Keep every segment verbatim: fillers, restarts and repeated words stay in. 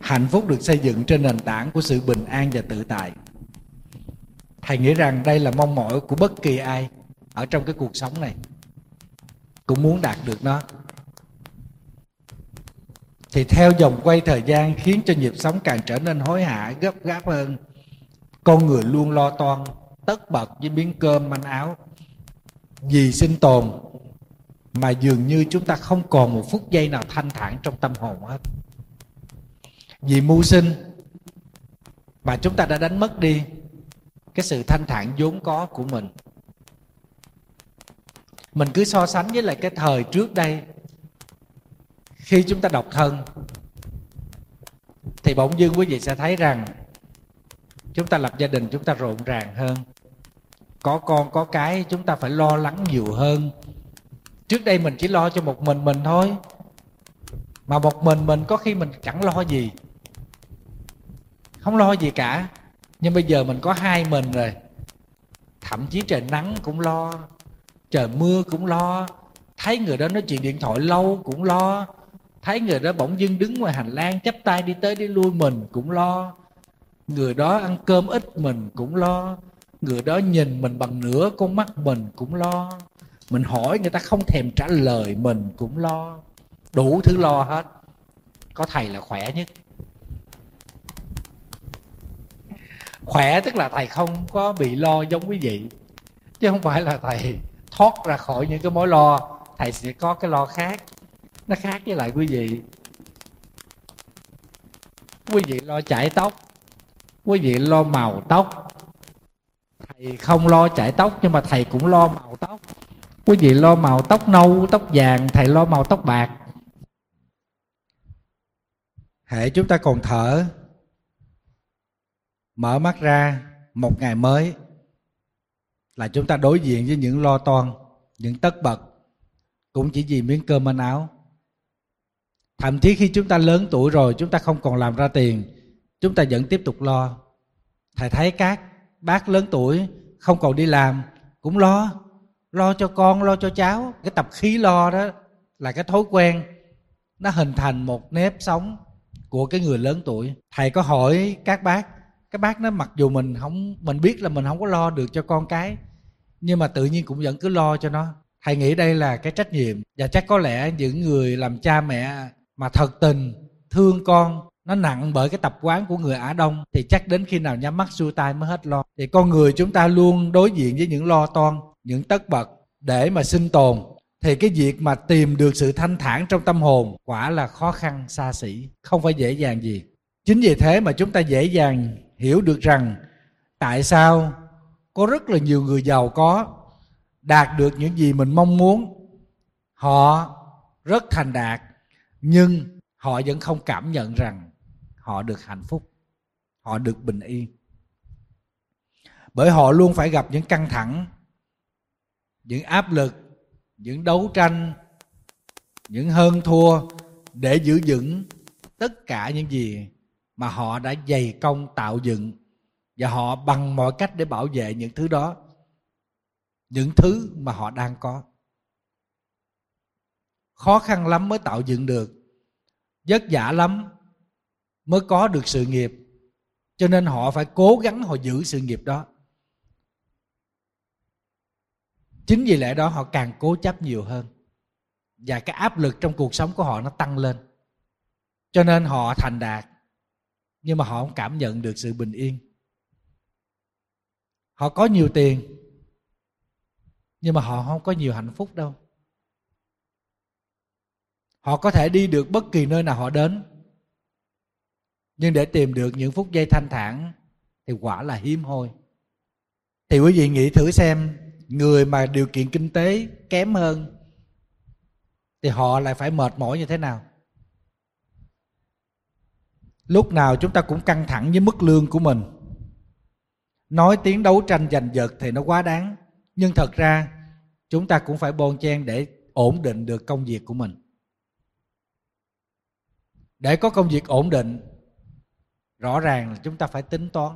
Hạnh phúc được xây dựng trên nền tảng của sự bình an và tự tại. Thầy nghĩ rằng đây là mong mỏi của bất kỳ ai ở trong cái cuộc sống này, cũng muốn đạt được nó. Thì theo dòng quay thời gian khiến cho nhịp sống càng trở nên hối hả, gấp gáp hơn. Con người luôn lo toan, tất bật với miếng cơm manh áo, vì sinh tồn mà dường như chúng ta không còn một phút giây nào thanh thản trong tâm hồn hết. Vì mưu sinh mà chúng ta đã đánh mất đi cái sự thanh thản vốn có của mình. Mình cứ so sánh với lại cái thời trước đây, khi chúng ta độc thân, thì bỗng dưng quý vị sẽ thấy rằng chúng ta lập gia đình, chúng ta rộn ràng hơn. Có con có cái chúng ta phải lo lắng nhiều hơn. Trước đây mình chỉ lo cho một mình mình thôi, mà một mình mình có khi mình chẳng lo gì, không lo gì cả. Nhưng bây giờ mình có hai mình rồi, thậm chí trời nắng cũng lo, trời mưa cũng lo, thấy người đó nói chuyện điện thoại lâu cũng lo, thấy người đó bỗng dưng đứng ngoài hành lang chắp tay đi tới đi lui mình cũng lo, người đó ăn cơm ít mình cũng lo, người đó nhìn mình bằng nửa con mắt mình cũng lo, mình hỏi người ta không thèm trả lời mình cũng lo. Đủ thứ lo hết. Có thầy là khỏe nhất. Khỏe tức là thầy không có bị lo giống quý vị, chứ không phải là thầy thoát ra khỏi những cái mối lo. Thầy sẽ có cái lo khác, nó khác với lại quý vị. Quý vị lo chải tóc, quý vị lo màu tóc. Thầy không lo chải tóc, nhưng mà thầy cũng lo màu tóc. Quý vị lo màu tóc nâu, tóc vàng, thầy lo màu tóc bạc. Hễ chúng ta còn thở, mở mắt ra một ngày mới là chúng ta đối diện với những lo toan, những tất bật, cũng chỉ vì miếng cơm manh áo. Thậm chí khi chúng ta lớn tuổi rồi, chúng ta không còn làm ra tiền, chúng ta vẫn tiếp tục lo. Thầy thấy các bác lớn tuổi không còn đi làm cũng lo, lo cho con, lo cho cháu. Cái tập khí lo đó là cái thói quen, nó hình thành một nếp sống của cái người lớn tuổi. Thầy có hỏi các bác, các bác nói mặc dù mình không, mình biết là mình không có lo được cho con cái, nhưng mà tự nhiên cũng vẫn cứ lo cho nó. Thầy nghĩ đây là cái trách nhiệm. Và chắc có lẽ những người làm cha mẹ mà thật tình thương con, nó nặng bởi cái tập quán của người Á Đông, thì chắc đến khi nào nhắm mắt xuôi tay mới hết lo. Thì con người chúng ta luôn đối diện với những lo toan, những tất bật để mà sinh tồn. Thì cái việc mà tìm được sự thanh thản trong tâm hồn quả là khó khăn xa xỉ, không phải dễ dàng gì. Chính vì thế mà chúng ta dễ dàng hiểu được rằng tại sao có rất là nhiều người giàu có, đạt được những gì mình mong muốn, họ rất thành đạt, nhưng họ vẫn không cảm nhận rằng họ được hạnh phúc, họ được bình yên. Bởi họ luôn phải gặp những căng thẳng, những áp lực, những đấu tranh, những hơn thua để giữ vững tất cả những gì mà họ đã dày công tạo dựng. Và họ bằng mọi cách để bảo vệ những thứ đó, những thứ mà họ đang có. Khó khăn lắm mới tạo dựng được, vất vả lắm mới có được sự nghiệp. Cho nên họ phải cố gắng họ giữ sự nghiệp đó. Chính vì lẽ đó họ càng cố chấp nhiều hơn, và cái áp lực trong cuộc sống của họ nó tăng lên. Cho nên họ thành đạt, nhưng mà họ không cảm nhận được sự bình yên. Họ có nhiều tiền, nhưng mà họ không có nhiều hạnh phúc đâu. Họ có thể đi được bất kỳ nơi nào họ đến, nhưng để tìm được những phút giây thanh thản thì quả là hiếm hoi. Thì quý vị nghĩ thử xem, người mà điều kiện kinh tế kém hơn thì họ lại phải mệt mỏi như thế nào. Lúc nào chúng ta cũng căng thẳng với mức lương của mình. Nói tiếng đấu tranh giành giật thì nó quá đáng, nhưng thật ra chúng ta cũng phải bon chen để ổn định được công việc của mình. Để có công việc ổn định, rõ ràng là chúng ta phải tính toán.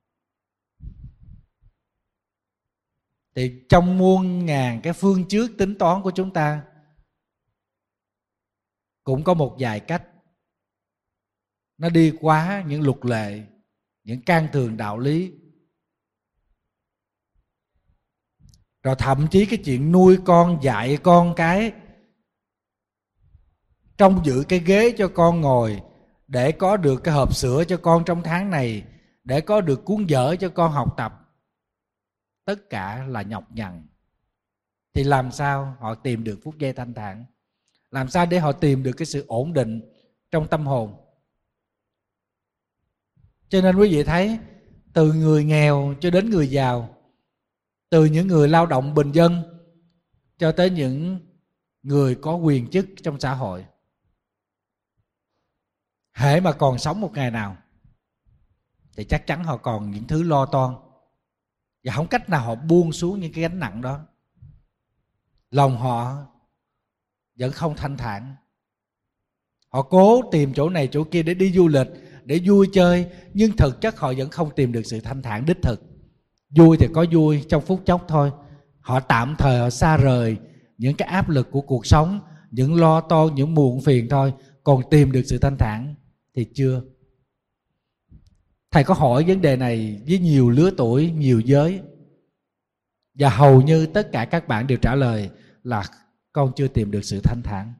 Thì trong muôn ngàn cái phương trước tính toán của chúng ta, cũng có một vài cách nó đi quá những luật lệ, những can thường đạo lý. Rồi thậm chí cái chuyện nuôi con, dạy con cái, trông giữ cái ghế cho con ngồi, để có được cái hộp sữa cho con trong tháng này, để có được cuốn vở cho con học tập, tất cả là nhọc nhằn. Thì làm sao họ tìm được phút giây thanh thản? Làm sao để họ tìm được cái sự ổn định trong tâm hồn? Cho nên quý vị thấy, từ người nghèo cho đến người giàu, từ những người lao động bình dân cho tới những người có quyền chức trong xã hội, hễ mà còn sống một ngày nào thì chắc chắn họ còn những thứ lo toan, và không cách nào họ buông xuống những cái gánh nặng đó. Lòng họ vẫn không thanh thản. Họ cố tìm chỗ này chỗ kia để đi du lịch, để vui chơi, nhưng thực chất họ vẫn không tìm được sự thanh thản đích thực. Vui thì có vui trong phút chốc thôi. Họ tạm thời họ xa rời những cái áp lực của cuộc sống, những lo toan, những muộn phiền thôi. Còn tìm được sự thanh thản thì chưa. Thầy có hỏi vấn đề này với nhiều lứa tuổi, nhiều giới, và hầu như tất cả các bạn đều trả lời là con chưa tìm được sự thanh thản.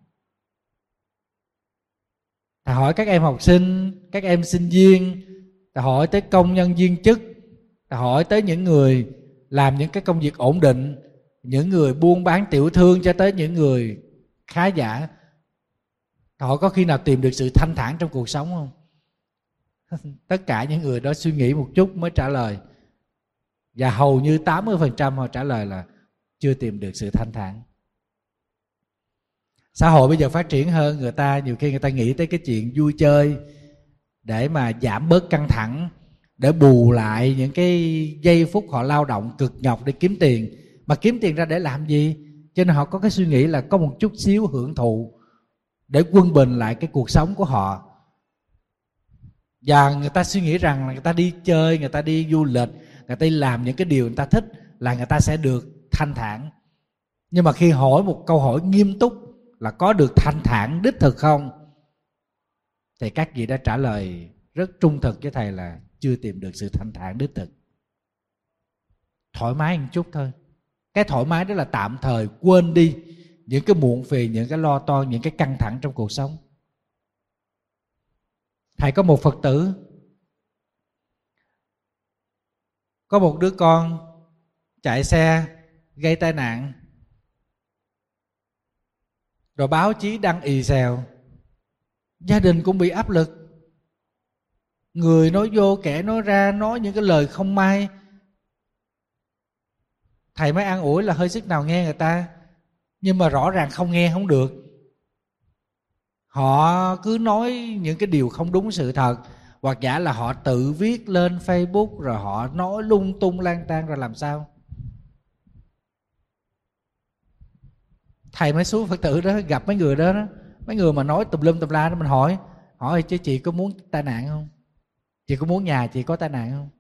Thầy hỏi các em học sinh, các em sinh viên, thầy hỏi tới công nhân viên chức, thầy hỏi tới những người làm những cái công việc ổn định, những người buôn bán tiểu thương cho tới những người khá giả. Thầy hỏi có khi nào tìm được sự thanh thản trong cuộc sống không? Tất cả những người đó suy nghĩ một chút mới trả lời. Và hầu như tám mươi phần trăm họ trả lời là chưa tìm được sự thanh thản. Xã hội bây giờ phát triển hơn, người ta nhiều khi người ta nghĩ tới cái chuyện vui chơi để mà giảm bớt căng thẳng, để bù lại những cái giây phút họ lao động cực nhọc để kiếm tiền. Mà kiếm tiền ra để làm gì? Cho nên họ có cái suy nghĩ là có một chút xíu hưởng thụ để quân bình lại cái cuộc sống của họ. Và người ta suy nghĩ rằng là người ta đi chơi, người ta đi du lịch, người ta đi làm những cái điều người ta thích là người ta sẽ được thanh thản. Nhưng mà khi hỏi một câu hỏi nghiêm túc là có được thanh thản đích thực không, thì các vị đã trả lời rất trung thực với thầy là chưa tìm được sự thanh thản đích thực. Thoải mái một chút thôi. Cái thoải mái đó là tạm thời quên đi những cái muộn phiền, những cái lo toan, những cái căng thẳng trong cuộc sống. Thầy có một Phật tử, có một đứa con chạy xe gây tai nạn, rồi báo chí đăng ì xèo, gia đình cũng bị áp lực, người nói vô kẻ nói ra, nói những cái lời không may. Thầy mới an ủi là hơi sức nào nghe người ta, nhưng mà rõ ràng không nghe không được. Họ cứ nói những cái điều không đúng sự thật, hoặc giả là họ tự viết lên Facebook rồi họ nói lung tung lang tan, rồi làm sao? Thầy mới xuống Phật tử đó, gặp mấy người đó, đó mấy người mà nói tùm lum tùm la đó, mình hỏi hỏi chứ chị có muốn tai nạn không? Chị có muốn nhà chị có tai nạn không?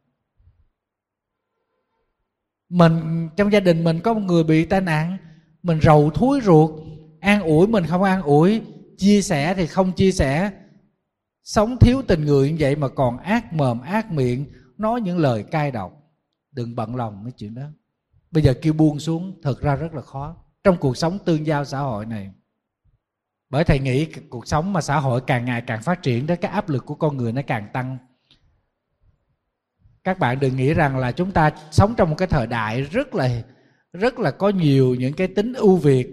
Mình trong gia đình mình có một người bị tai nạn, mình rầu thúi ruột, an ủi mình không an ủi, chia sẻ thì không chia sẻ, sống thiếu tình người như vậy mà còn ác mồm ác miệng, nói những lời cay độc. Đừng bận lòng mấy chuyện đó. Bây giờ kêu buông xuống thật ra rất là khó trong cuộc sống tương giao xã hội này. Bởi thầy nghĩ cuộc sống mà xã hội càng ngày càng phát triển đó, cái áp lực của con người nó càng tăng. Các bạn đừng nghĩ rằng là chúng ta sống trong một cái thời đại rất là rất là có nhiều những cái tính ưu việt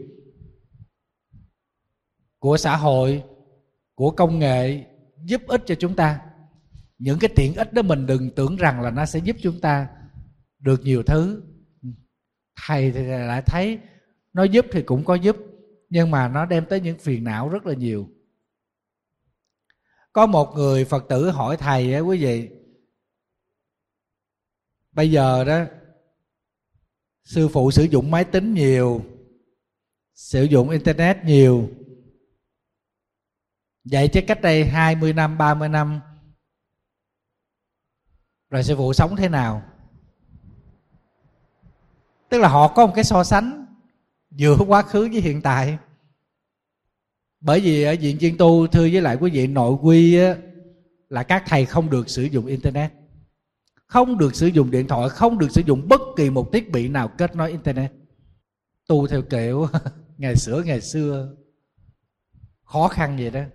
của xã hội, của công nghệ giúp ích cho chúng ta. Những cái tiện ích đó mình đừng tưởng rằng là nó sẽ giúp chúng ta được nhiều thứ. Thầy thì lại thấy nó giúp thì cũng có giúp, nhưng mà nó đem tới những phiền não rất là nhiều. Có một người Phật tử hỏi thầy á quý vị, bây giờ đó sư phụ sử dụng máy tính nhiều, sử dụng internet nhiều, vậy chứ cách đây hai mươi năm, ba mươi năm rồi sư phụ sống thế nào? Tức là họ có một cái so sánh giữa quá khứ với hiện tại. Bởi vì ở viện Chiên Tu thưa với lại quý vị, nội quy á, là các thầy không được sử dụng internet, không được sử dụng điện thoại, không được sử dụng bất kỳ một thiết bị nào kết nối internet. Tu theo kiểu ngày xưa ngày xưa khó khăn vậy đó.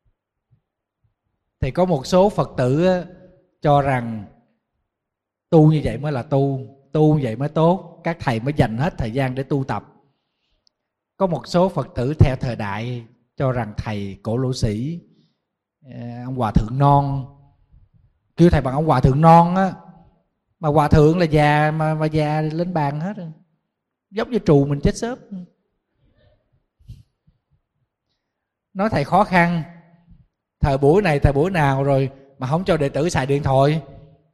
Thì có một số Phật tử cho rằng tu như vậy mới là tu, tu như vậy mới tốt, các thầy mới dành hết thời gian để tu tập. Có một số Phật tử theo thời đại cho rằng thầy Cổ Lỗ Sĩ, ông Hòa Thượng Non, kêu thầy bằng ông Hòa Thượng Non á, mà Hòa Thượng là già mà, mà già lên bàn hết rồi. Giống như trù mình chết sớm. Nói thầy khó khăn, thời buổi này thời buổi nào rồi mà không cho đệ tử xài điện thoại.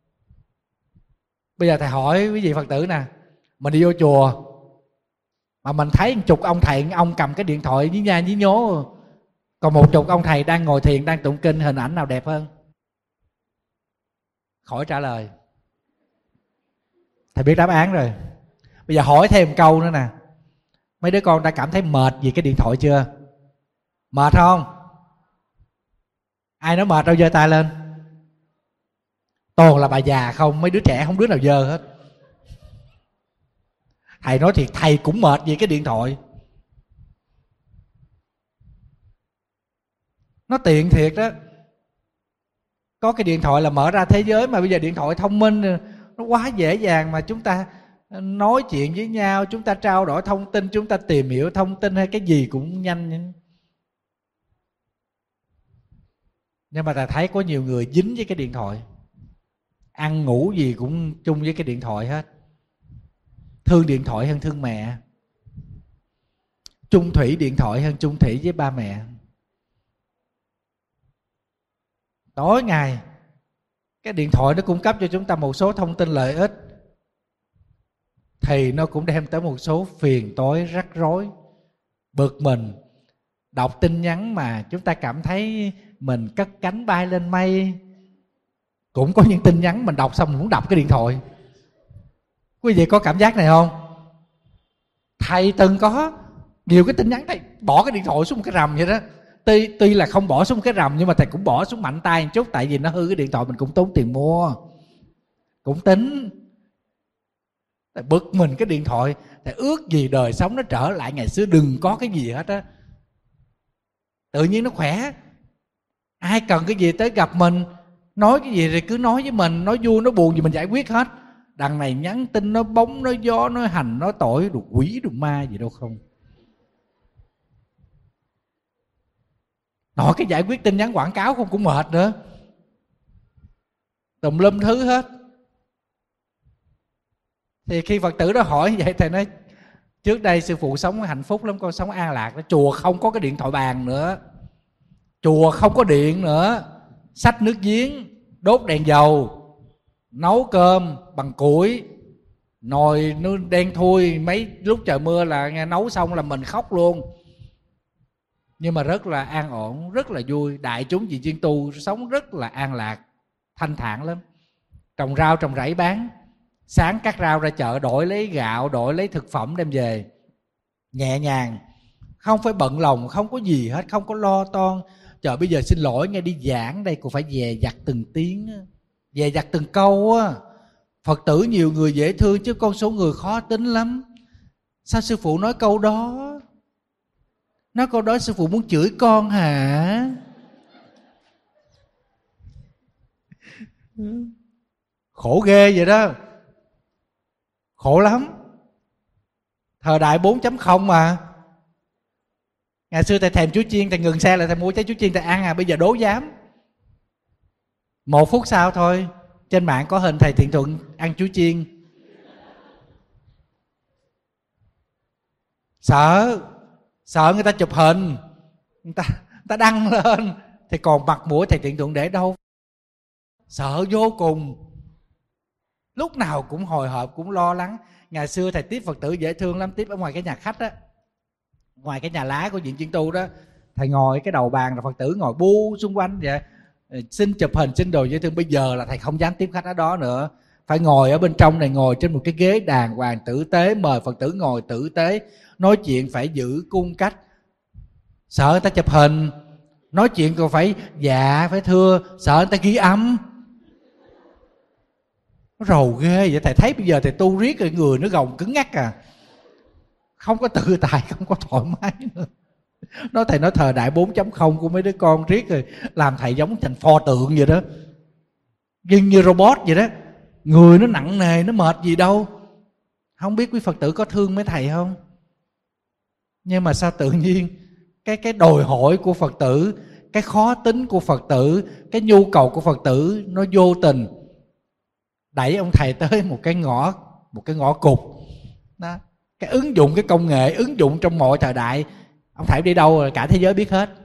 Bây giờ thầy hỏi quý vị Phật tử nè, mình đi vô chùa mà mình thấy một chục ông thầy, ông cầm cái điện thoại với nha với nhố, còn một chục ông thầy đang ngồi thiền, đang tụng kinh, hình ảnh nào đẹp hơn? Khỏi trả lời, thầy biết đáp án rồi. Bây giờ hỏi thêm một câu nữa nè, mấy đứa con đã cảm thấy mệt vì cái điện thoại chưa? Mệt không? Ai nói mệt đâu giơ tay lên. Toàn là bà già không, mấy đứa trẻ không đứa nào giơ hết. Thầy nói thiệt, thầy cũng mệt vì cái điện thoại. Nó tiện thiệt đó. Có cái điện thoại là mở ra thế giới, mà bây giờ điện thoại thông minh nó quá dễ dàng mà chúng ta nói chuyện với nhau, chúng ta trao đổi thông tin, chúng ta tìm hiểu thông tin hay cái gì cũng nhanh. Nhưng mà ta thấy có nhiều người dính với cái điện thoại, ăn ngủ gì cũng chung với cái điện thoại hết. Thương điện thoại hơn thương mẹ, chung thủy điện thoại hơn chung thủy với ba mẹ. Tối ngày cái điện thoại nó cung cấp cho chúng ta một số thông tin lợi ích, thì nó cũng đem tới một số phiền toái rắc rối, bực mình. Đọc tin nhắn mà chúng ta cảm thấy mình cất cánh bay lên mây. Cũng có những tin nhắn mình đọc xong mình muốn đập cái điện thoại. Quý vị có cảm giác này không? Thầy từng có nhiều cái tin nhắn, thầy bỏ cái điện thoại xuống một cái rầm vậy đó. Tuy, tuy là không bỏ xuống một cái rầm, nhưng mà thầy cũng bỏ xuống mạnh tay một chút. Tại vì nó hư cái điện thoại, mình cũng tốn tiền mua, cũng tính. Thầy bực mình cái điện thoại, thầy ước gì đời sống nó trở lại ngày xưa, đừng có cái gì hết á. Tự nhiên nó khỏe. Ai cần cái gì tới gặp mình, nói cái gì thì cứ nói với mình, nói vui nói buồn gì mình giải quyết hết. Đằng này nhắn tin nói bóng nói gió, nói hành nói tội, đồ quỷ đồ ma gì đâu không. Nói cái giải quyết tin nhắn quảng cáo không cũng mệt nữa, tùm lum thứ hết. Thì khi Phật tử đó hỏi vậy, thầy nói trước đây sư phụ sống hạnh phúc lắm, con sống an lạc đó. Chùa không có cái điện thoại bàn nữa, chùa không có điện nữa, xách nước giếng, đốt đèn dầu, nấu cơm bằng củi, nồi nó đen thui, mấy lúc trời mưa là nghe nấu xong là mình khóc luôn. Nhưng mà rất là an ổn, rất là vui. Đại chúng vị chuyên tu sống rất là an lạc, thanh thản lắm. Trồng rau trồng rẫy bán, sáng cắt rau ra chợ, đổi lấy gạo, đổi lấy thực phẩm đem về, nhẹ nhàng, không phải bận lòng, không có gì hết, không có lo toan. Trời, bây giờ xin lỗi nghe, đi giảng đây cũng phải dè dặt từng tiếng, dè dặt từng câu á. Phật tử nhiều người dễ thương chứ con số người khó tính lắm. Sao sư phụ nói câu đó? Nói câu đó sư phụ muốn chửi con hả? Khổ ghê vậy đó, khổ lắm. Thời đại bốn chấm không mà. Ngày xưa thầy thèm chuối chiên, thầy ngừng xe lại thầy mua trái chuối chiên thầy ăn à. Bây giờ đố dám. Một phút sau thôi, trên mạng có hình thầy Thiện Thuận ăn chuối chiên. Sợ, sợ người ta chụp hình, người ta, người ta đăng lên, thì còn mặt mũi thầy Thiện Thuận để đâu. Sợ vô cùng. Lúc nào cũng hồi hộp, cũng lo lắng. Ngày xưa thầy tiếp Phật tử dễ thương lắm, tiếp ở ngoài cái nhà khách á, ngoài cái nhà lá của viện chuyên tu đó. Thầy ngồi cái đầu bàn rồi Phật tử ngồi bu xung quanh vậy, xin chụp hình xin đồ dễ thương. Bây giờ là thầy không dám tiếp khách ở đó nữa, phải ngồi ở bên trong này, ngồi trên một cái ghế đàng hoàng tử tế, mời Phật tử ngồi tử tế, nói chuyện phải giữ cung cách, sợ người ta chụp hình. Nói chuyện còn phải dạ, phải thưa, sợ người ta ghi âm. Nó rầu ghê vậy. Thầy thấy bây giờ thầy tu riết rồi người nó gồng cứng ngắc à, không có tự tại, không có thoải mái nữa. Nói thầy nói thời đại bốn chấm không của mấy đứa con riết rồi làm thầy giống thành pho tượng vậy đó, nhưng như robot vậy đó. Người nó nặng nề, nó mệt gì đâu. Không biết quý Phật tử có thương mấy thầy không? Nhưng mà sao tự nhiên cái cái đòi hỏi của Phật tử, cái khó tính của Phật tử, cái nhu cầu của Phật tử nó vô tình đẩy ông thầy tới một cái ngõ, một cái ngõ cụt đó. Cái ứng dụng cái công nghệ, ứng dụng trong mọi thời đại, ông thầy đi đâu rồi cả thế giới biết hết.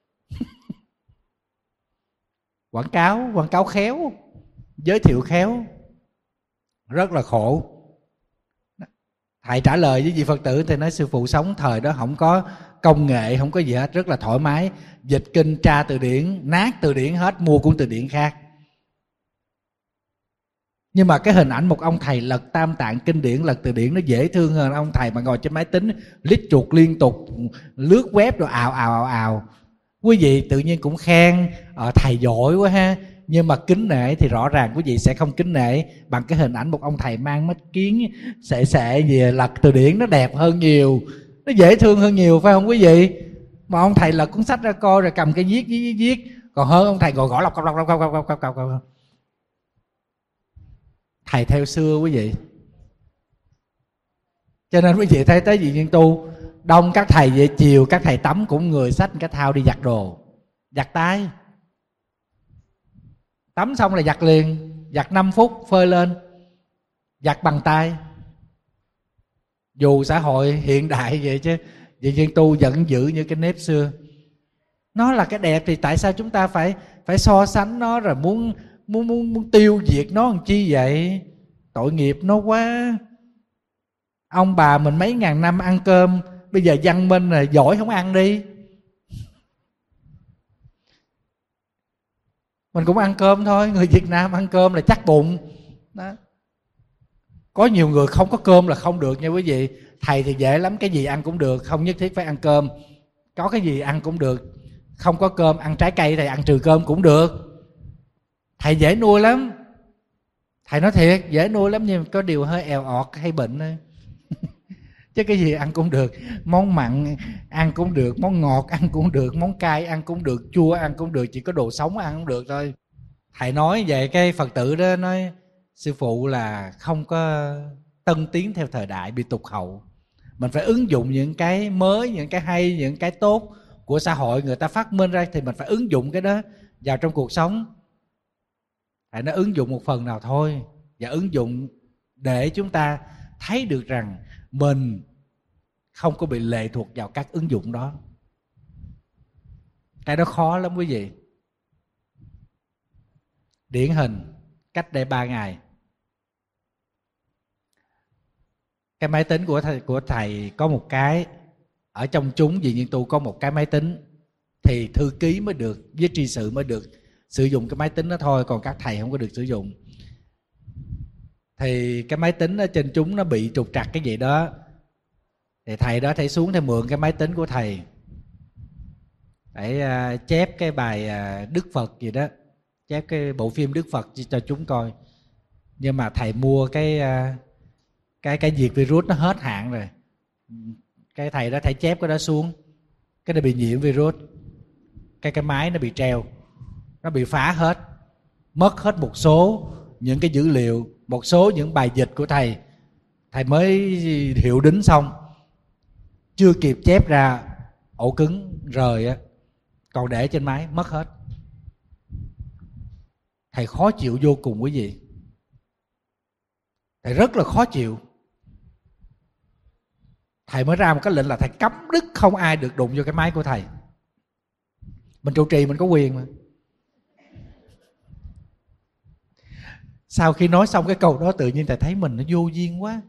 Quảng cáo, quảng cáo khéo, giới thiệu khéo, rất là khổ. Thầy trả lời với vị Phật tử thì nói sư phụ sống thời đó không có công nghệ, không có gì hết, rất là thoải mái. Dịch kinh, tra từ điển, nát từ điển hết, mua cuốn từ điển khác. Nhưng mà cái hình ảnh một ông thầy lật tam tạng kinh điển, lật từ điển nó dễ thương hơn ông thầy mà ngồi trên máy tính lít chuột liên tục, lướt web rồi ào ào ào ào. Quý vị tự nhiên cũng khen ờ, thầy giỏi quá ha. Nhưng mà kính nể thì rõ ràng quý vị sẽ không kính nể bằng cái hình ảnh một ông thầy mang mắt kiến sệ sệ gì lật từ điển. Nó đẹp hơn nhiều, nó dễ thương hơn nhiều, phải không quý vị? Mà ông thầy lật cuốn sách ra coi rồi cầm cái viết viết viết, còn hơn ông thầy ngồi gõ lọc lọc lọc lọc lọc lọc lọc lọc. Thầy theo xưa quý vị. Cho nên quý vị thấy tới vị Nhân Tu đông các thầy về chiều các thầy tắm cũng người xách cái thao đi giặt đồ, giặt tay. Tắm xong là giặt liền, giặt năm phút phơi lên, giặt bằng tay. Dù xã hội hiện đại vậy chứ vị Nhân Tu vẫn giữ như cái nếp xưa. Nó là cái đẹp thì tại sao chúng ta phải phải so sánh nó rồi muốn muốn muốn, muốn tiêu diệt nó làm chi vậy? Tội nghiệp nó quá. Ông bà mình mấy ngàn năm ăn cơm, bây giờ văn minh rồi giỏi không ăn đi. Mình cũng ăn cơm thôi, người Việt Nam ăn cơm là chắc bụng đó. Có nhiều người không có cơm là không được nha quý vị. Thầy thì dễ lắm, cái gì ăn cũng được, không nhất thiết phải ăn cơm. Có cái gì ăn cũng được. Không có cơm, ăn trái cây, thầy ăn trừ cơm cũng được. Thầy dễ nuôi lắm. Thầy nói thiệt, dễ nuôi lắm, nhưng có điều hơi èo ọt hay bệnh thôi. Chứ cái gì ăn cũng được. Món mặn ăn cũng được, món ngọt ăn cũng được, món cay ăn cũng được, chua ăn cũng được, chỉ có đồ sống ăn không được thôi. Thầy nói vậy cái Phật tử đó nói sư phụ là không có tân tiến theo thời đại, bị tụt hậu. Mình phải ứng dụng những cái mới, những cái hay, những cái tốt của xã hội người ta phát minh ra, thì mình phải ứng dụng cái đó vào trong cuộc sống. Thầy nói ứng dụng một phần nào thôi, và ứng dụng để chúng ta thấy được rằng mình không có bị lệ thuộc vào các ứng dụng đó. Cái đó khó lắm quý vị. Điển hình cách đây ba ngày, cái máy tính của thầy, của thầy có một cái, ở trong chúng vị Nhân Tu có một cái máy tính, thì thư ký mới được với tri sự mới được sử dụng cái máy tính đó thôi, còn các thầy không có được sử dụng. Thì cái máy tính ở trên chúng nó bị trục trặc cái gì đó, thì thầy đó thầy xuống thầy mượn cái máy tính của thầy để uh, chép cái bài uh, Đức Phật gì đó, chép cái bộ phim Đức Phật cho chúng coi. Nhưng mà thầy mua cái uh, cái cái diệt virus nó hết hạn rồi. Cái thầy đó thầy chép cái đó xuống, cái nó bị nhiễm virus, cái cái máy nó bị treo, nó bị phá hết, mất hết một số những cái dữ liệu, một số những bài dịch của thầy. Thầy mới hiệu đính xong, chưa kịp chép ra, ổ cứng rời á, còn để trên máy mất hết. Thầy khó chịu vô cùng quý vị. Thầy rất là khó chịu. Thầy mới ra một cái lệnh là thầy cấm đứt, không ai được đụng vô cái máy của thầy. Mình trụ trì mình có quyền mà. Sau khi nói xong cái câu đó, tự nhiên thầy thấy mình nó vô duyên quá.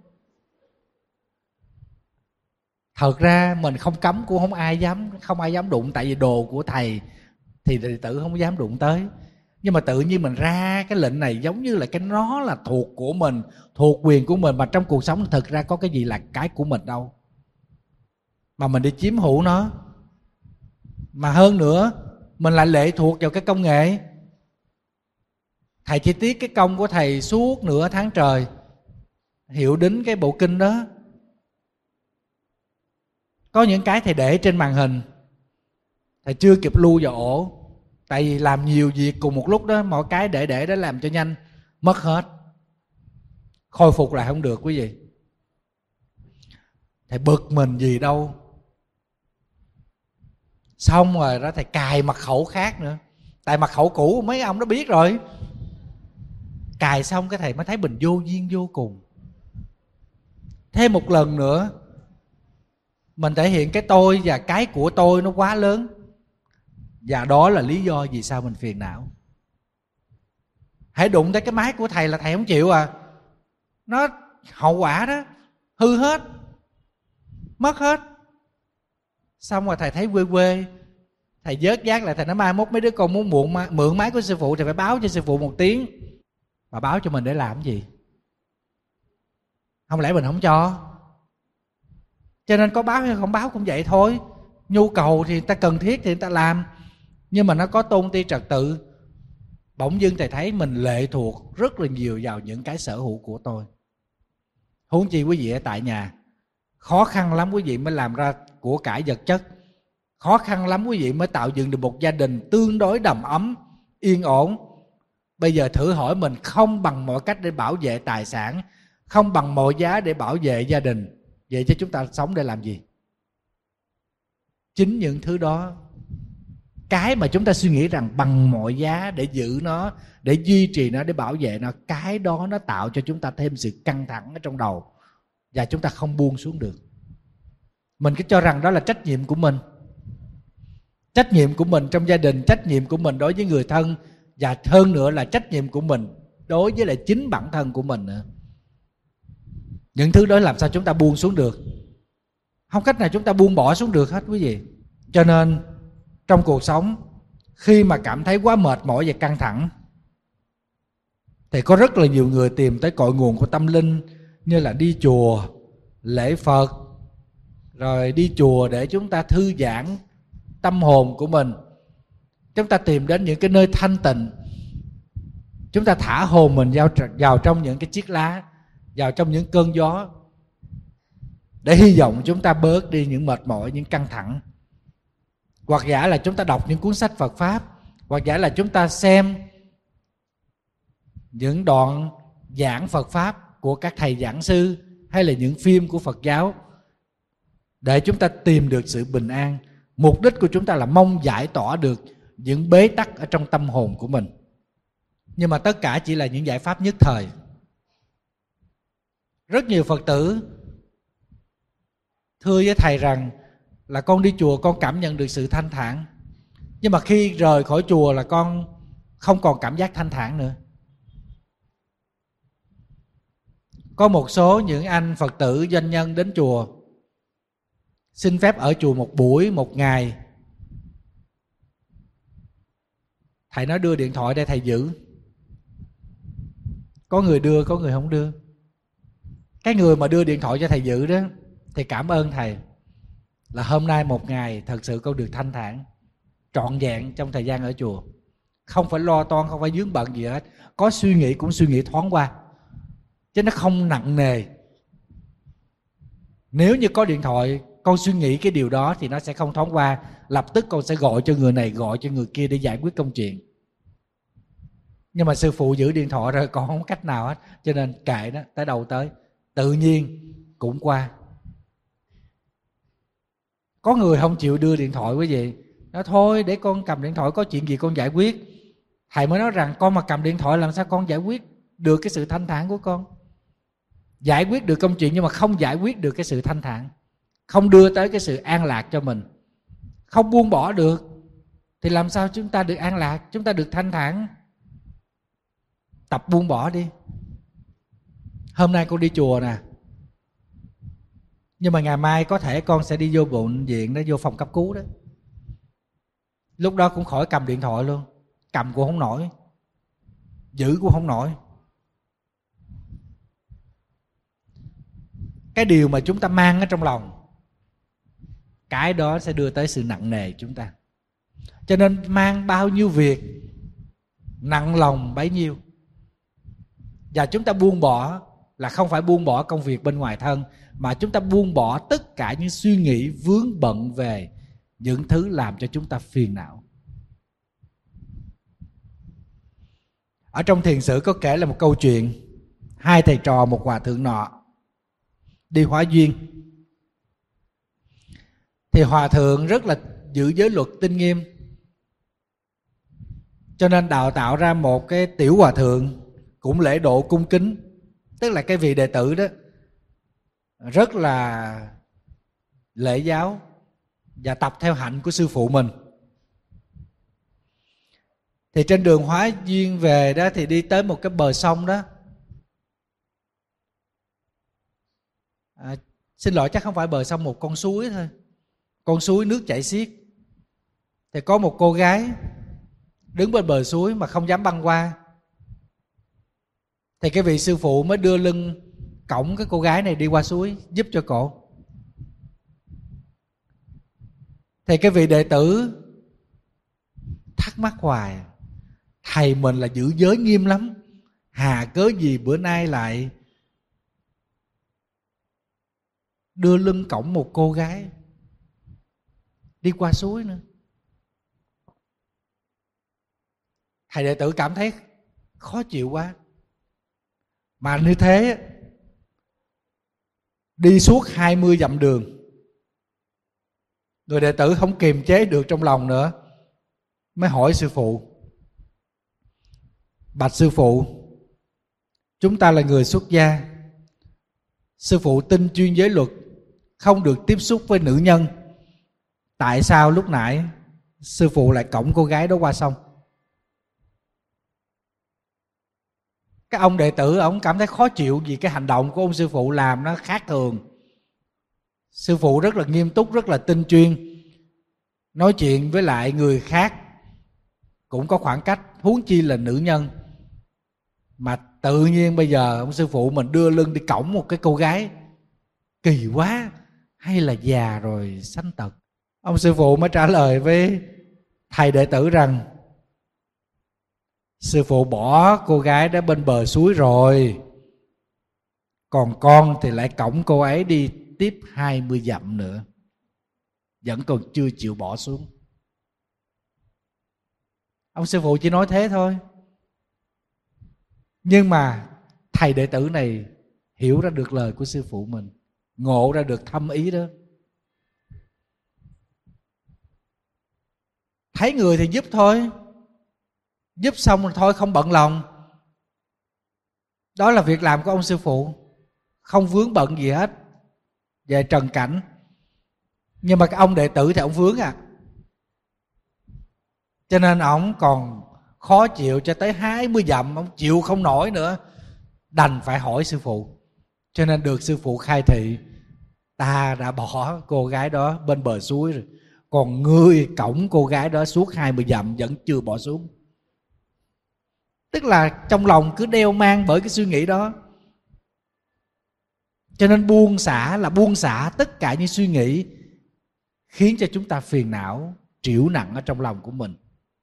Thật ra mình không cấm cũng không ai dám, không ai dám đụng, tại vì đồ của thầy thì đệ tử không dám đụng tới. Nhưng mà tự nhiên mình ra cái lệnh này giống như là cái nó là thuộc của mình, thuộc quyền của mình, mà trong cuộc sống thực ra có cái gì là cái của mình đâu, mà mình đi chiếm hữu nó. Mà hơn nữa, mình lại lệ thuộc vào cái công nghệ. Thầy chỉ tiếc cái công của thầy suốt nửa tháng trời hiệu đính cái bộ kinh đó. Có những cái thầy để trên màn hình, thầy chưa kịp lưu vào ổ. Tại vì làm nhiều việc cùng một lúc đó, mọi cái để để đó làm cho nhanh, mất hết. Khôi phục lại không được quý vị. Thầy bực mình gì đâu. Xong rồi đó thầy cài mật khẩu khác nữa. Tại mật khẩu cũ mấy ông đó biết rồi. Cài xong cái thầy mới thấy mình vô duyên vô cùng. Thêm một lần nữa mình thể hiện cái tôi và cái của tôi nó quá lớn. Và đó là lý do vì sao mình phiền não. Hãy đụng tới cái máy của thầy là thầy không chịu à. Nó hậu quả đó, hư hết, mất hết. Xong rồi thầy thấy quê quê, thầy vớt vát lại. Thầy nói mai mốt mấy đứa con muốn mượn, mượn máy của sư phụ thì phải báo cho sư phụ một tiếng. Mà báo cho mình để làm cái gì? Không lẽ mình không cho? Cho nên có báo hay không báo cũng vậy thôi. Nhu cầu thì người ta cần thiết thì người ta làm. Nhưng mà nó có tôn ti trật tự. Bỗng dưng thầy thấy mình lệ thuộc rất là nhiều vào những cái sở hữu của tôi. Huống chi quý vị ở tại nhà, khó khăn lắm quý vị mới làm ra của cải vật chất. Khó khăn lắm quý vị mới tạo dựng được một gia đình tương đối đầm ấm, yên ổn. Bây giờ thử hỏi mình không bằng mọi cách để bảo vệ tài sản, không bằng mọi giá để bảo vệ gia đình. Vậy chứ chúng ta sống để làm gì? Chính những thứ đó, cái mà chúng ta suy nghĩ rằng bằng mọi giá để giữ nó, để duy trì nó, để bảo vệ nó, cái đó nó tạo cho chúng ta thêm sự căng thẳng ở trong đầu. Và chúng ta không buông xuống được. Mình cứ cho rằng đó là trách nhiệm của mình. Trách nhiệm của mình trong gia đình, trách nhiệm của mình đối với người thân, và hơn nữa là trách nhiệm của mình đối với lại chính bản thân của mình nữa. Những thứ đó làm sao chúng ta buông xuống được? Không cách nào chúng ta buông bỏ xuống được hết quý vị. Cho nên trong cuộc sống, khi mà cảm thấy quá mệt mỏi và căng thẳng, thì có rất là nhiều người tìm tới cội nguồn của tâm linh, như là đi chùa, lễ Phật, rồi đi chùa để chúng ta thư giãn tâm hồn của mình. Chúng ta tìm đến những cái nơi thanh tịnh. Chúng ta thả hồn mình vào, vào trong những cái chiếc lá, vào trong những cơn gió, để hy vọng chúng ta bớt đi những mệt mỏi, những căng thẳng. Hoặc giả là chúng ta đọc những cuốn sách Phật Pháp, hoặc giả là chúng ta xem những đoạn giảng Phật Pháp của các thầy giảng sư, hay là những phim của Phật giáo, để chúng ta tìm được sự bình an. Mục đích của chúng ta là mong giải tỏa được những bế tắc ở trong tâm hồn của mình. Nhưng mà tất cả chỉ là những giải pháp nhất thời. Rất nhiều Phật tử thưa với thầy rằng là con đi chùa con cảm nhận được sự thanh thản, nhưng mà khi rời khỏi chùa là con không còn cảm giác thanh thản nữa. Có một số những anh Phật tử doanh nhân đến chùa, xin phép ở chùa một buổi, một ngày. Thầy nói đưa điện thoại đây thầy giữ. Có người đưa, có người không đưa. Cái người mà đưa điện thoại cho thầy giữ đó thì cảm ơn thầy, là hôm nay một ngày thật sự con được thanh thản trọn vẹn trong thời gian ở chùa. Không phải lo toan, không phải vướng bận gì hết. Có suy nghĩ cũng suy nghĩ thoáng qua, chứ nó không nặng nề. Nếu như có điện thoại, con suy nghĩ cái điều đó thì nó sẽ không thoáng qua. Lập tức con sẽ gọi cho người này, gọi cho người kia để giải quyết công chuyện. Nhưng mà sư phụ giữ điện thoại rồi, con không có cách nào hết. Cho nên kệ nó, tới đâu tới, tự nhiên cũng qua. Có người không chịu đưa điện thoại quý vị, nói thôi để con cầm điện thoại, có chuyện gì con giải quyết. Thầy mới nói rằng con mà cầm điện thoại làm sao con giải quyết được cái sự thanh thản của con. Giải quyết được công chuyện nhưng mà không giải quyết được cái sự thanh thản, không đưa tới cái sự an lạc cho mình, không buông bỏ được, thì làm sao chúng ta được an lạc, chúng ta được thanh thản. Tập buông bỏ đi. Hôm nay con đi chùa nè, nhưng mà ngày mai có thể con sẽ đi vô bệnh viện đó, vô phòng cấp cứu đó. Lúc đó cũng khỏi cầm điện thoại luôn. Cầm cũng không nổi, giữ cũng không nổi. Cái điều mà chúng ta mang ở trong lòng, cái đó sẽ đưa tới sự nặng nề chúng ta. Cho nên mang bao nhiêu việc, nặng lòng bấy nhiêu. Và chúng ta buông bỏ là không phải buông bỏ công việc bên ngoài thân, mà chúng ta buông bỏ tất cả những suy nghĩ vướng bận về những thứ làm cho chúng ta phiền não. Ở trong thiền sử có kể là một câu chuyện hai thầy trò một hòa thượng nọ đi hóa duyên. Thì hòa thượng rất là giữ giới luật tinh nghiêm, cho nên đào tạo ra một cái tiểu hòa thượng cũng lễ độ cung kính. Tức là cái vị đệ tử đó rất là lễ giáo và tập theo hạnh của sư phụ mình. Thì trên đường hóa duyên về đó thì đi tới một cái bờ sông đó. À, xin lỗi, chắc không phải bờ sông, một con suối thôi. Con suối nước chảy xiết. Thì có một cô gái đứng bên bờ suối mà không dám băng qua. Thì cái vị sư phụ mới đưa lưng cõng cái cô gái này đi qua suối giúp cho cổ. Thì cái vị đệ tử thắc mắc hoài, thầy mình là giữ giới nghiêm lắm, hà cớ gì bữa nay lại đưa lưng cõng một cô gái đi qua suối nữa. Thầy đệ tử cảm thấy khó chịu quá. Mà như thế đi suốt hai mươi dặm đường, người đệ tử không kiềm chế được trong lòng nữa, mới hỏi sư phụ: bạch sư phụ, chúng ta là người xuất gia, sư phụ tin chuyên giới luật, không được tiếp xúc với nữ nhân, tại sao lúc nãy sư phụ lại cõng cô gái đó qua sông? Cái ông đệ tử ông cảm thấy khó chịu vì cái hành động của ông sư phụ làm nó khác thường. Sư phụ rất là nghiêm túc, rất là tinh chuyên, nói chuyện với lại người khác cũng có khoảng cách, huống chi là nữ nhân. Mà tự nhiên bây giờ ông sư phụ mình đưa lưng đi cõng một cái cô gái, kỳ quá, hay là già rồi sanh tật? Ông sư phụ mới trả lời với thầy đệ tử rằng sư phụ bỏ cô gái đó bên bờ suối rồi, còn con thì lại cõng cô ấy đi tiếp hai mươi dặm nữa, vẫn còn chưa chịu bỏ xuống. Ông sư phụ chỉ nói thế thôi, nhưng mà thầy đệ tử này hiểu ra được lời của sư phụ mình, ngộ ra được thâm ý đó. Thấy người thì giúp thôi, giúp xong rồi thôi, không bận lòng. Đó là việc làm của ông sư phụ, không vướng bận gì hết về trần cảnh. Nhưng mà cái ông đệ tử thì ông vướng à, cho nên ông còn khó chịu cho tới hai mươi dặm, ông chịu không nổi nữa, đành phải hỏi sư phụ. Cho nên được sư phụ khai thị, ta đã bỏ cô gái đó bên bờ suối rồi, còn ngươi cõng cô gái đó suốt hai mươi dặm vẫn chưa bỏ xuống. Tức là trong lòng cứ đeo mang bởi cái suy nghĩ đó. Cho nên buông xả là buông xả tất cả những suy nghĩ khiến cho chúng ta phiền não, trĩu nặng ở trong lòng của mình.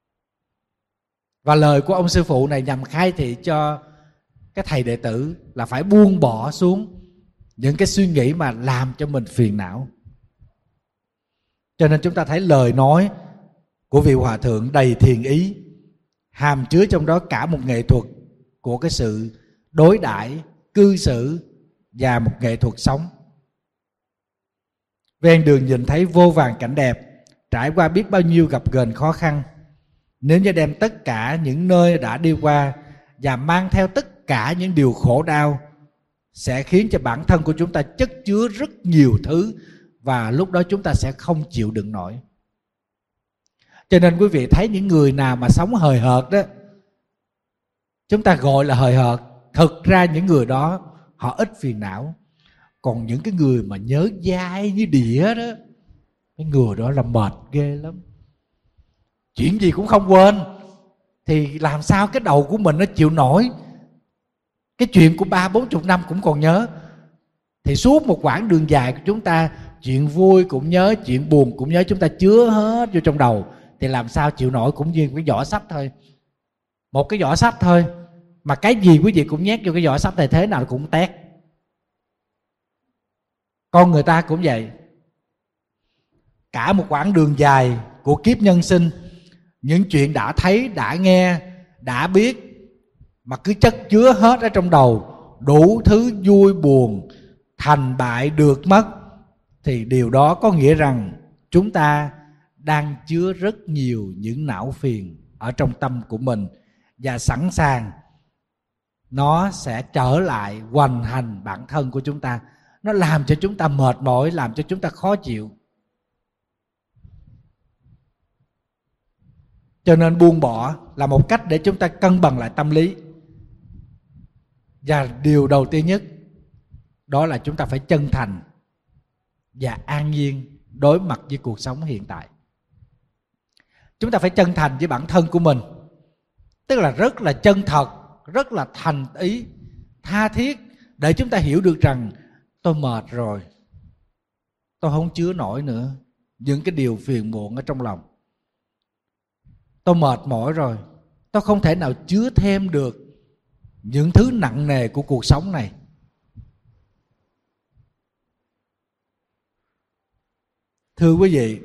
Và lời của ông sư phụ này nhằm khai thị cho cái thầy đệ tử là phải buông bỏ xuống những cái suy nghĩ mà làm cho mình phiền não. Cho nên chúng ta thấy lời nói của vị hòa thượng đầy thiền ý, hàm chứa trong đó cả một nghệ thuật của cái sự đối đãi, cư xử và một nghệ thuật sống. Ven đường nhìn thấy vô vàn cảnh đẹp, trải qua biết bao nhiêu gập ghềnh khó khăn. Nếu như đem tất cả những nơi đã đi qua và mang theo tất cả những điều khổ đau, sẽ khiến cho bản thân của chúng ta chất chứa rất nhiều thứ, và lúc đó chúng ta sẽ không chịu đựng nổi. Cho nên quý vị thấy những người nào mà sống hời hợt đó, chúng ta gọi là hời hợt, thực ra những người đó họ ít phiền não. Còn những cái người mà nhớ dai như đĩa đó, cái người đó là mệt ghê lắm, chuyện gì cũng không quên, thì làm sao cái đầu của mình nó chịu nổi. Cái chuyện của ba bốn chục năm cũng còn nhớ. Thì suốt một quãng đường dài của chúng ta, chuyện vui cũng nhớ, chuyện buồn cũng nhớ, chúng ta chứa hết vô trong đầu, thì làm sao chịu nổi, cũng như cái giỏ sách thôi. Một cái giỏ sách thôi mà cái gì quý vị cũng nhét vô cái giỏ sách này, thế nào cũng tét. Con người ta cũng vậy. Cả một quãng đường dài của kiếp nhân sinh, những chuyện đã thấy, đã nghe, đã biết mà cứ chất chứa hết ở trong đầu, đủ thứ vui buồn, thành bại được mất, thì điều đó có nghĩa rằng chúng ta đang chứa rất nhiều những não phiền ở trong tâm của mình, và sẵn sàng nó sẽ trở lại hoành hành bản thân của chúng ta. Nó làm cho chúng ta mệt mỏi, làm cho chúng ta khó chịu. Cho nên buông bỏ là một cách để chúng ta cân bằng lại tâm lý. Và điều đầu tiên nhất đó là chúng ta phải chân thành và an nhiên đối mặt với cuộc sống hiện tại. Chúng ta phải chân thành với bản thân của mình, tức là rất là chân thật, rất là thành ý, tha thiết, để chúng ta hiểu được rằng tôi mệt rồi, tôi không chứa nổi nữa những cái điều phiền muộn ở trong lòng. Tôi mệt mỏi rồi, tôi không thể nào chứa thêm được những thứ nặng nề của cuộc sống này. Thưa quý vị,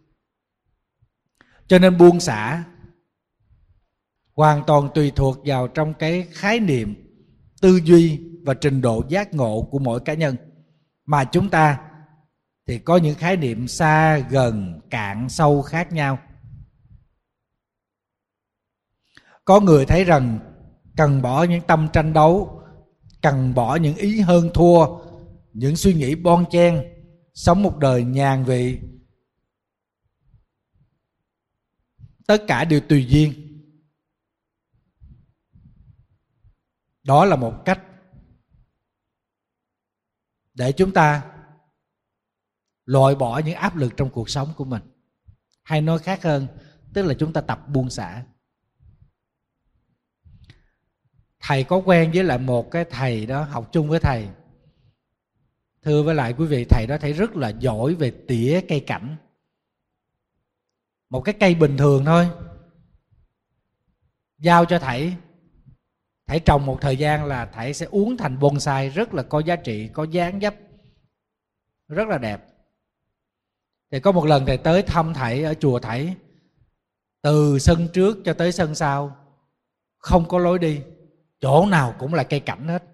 cho nên buông xả hoàn toàn tùy thuộc vào trong cái khái niệm, tư duy và trình độ giác ngộ của mỗi cá nhân. Mà chúng ta thì có những khái niệm xa, gần, cạn, sâu khác nhau. Có người thấy rằng cần bỏ những tâm tranh đấu, cần bỏ những ý hơn thua, những suy nghĩ bon chen, sống một đời nhàn vị. Tất cả đều tùy duyên. Đó là một cách để chúng ta loại bỏ những áp lực trong cuộc sống của mình. Hay nói khác hơn, tức là chúng ta tập buông xả. Thầy có quen với lại một cái thầy đó, học chung với thầy. Thưa với lại quý vị, thầy đó thầy rất là giỏi về tỉa cây cảnh. Một cái cây bình thường thôi, giao cho thầy, thầy trồng một thời gian là thầy sẽ uốn thành bonsai rất là có giá trị, có dáng dấp, rất là đẹp. Thì có một lần thầy tới thăm thầy ở chùa thầy, từ sân trước cho tới sân sau không có lối đi, chỗ nào cũng là cây cảnh hết.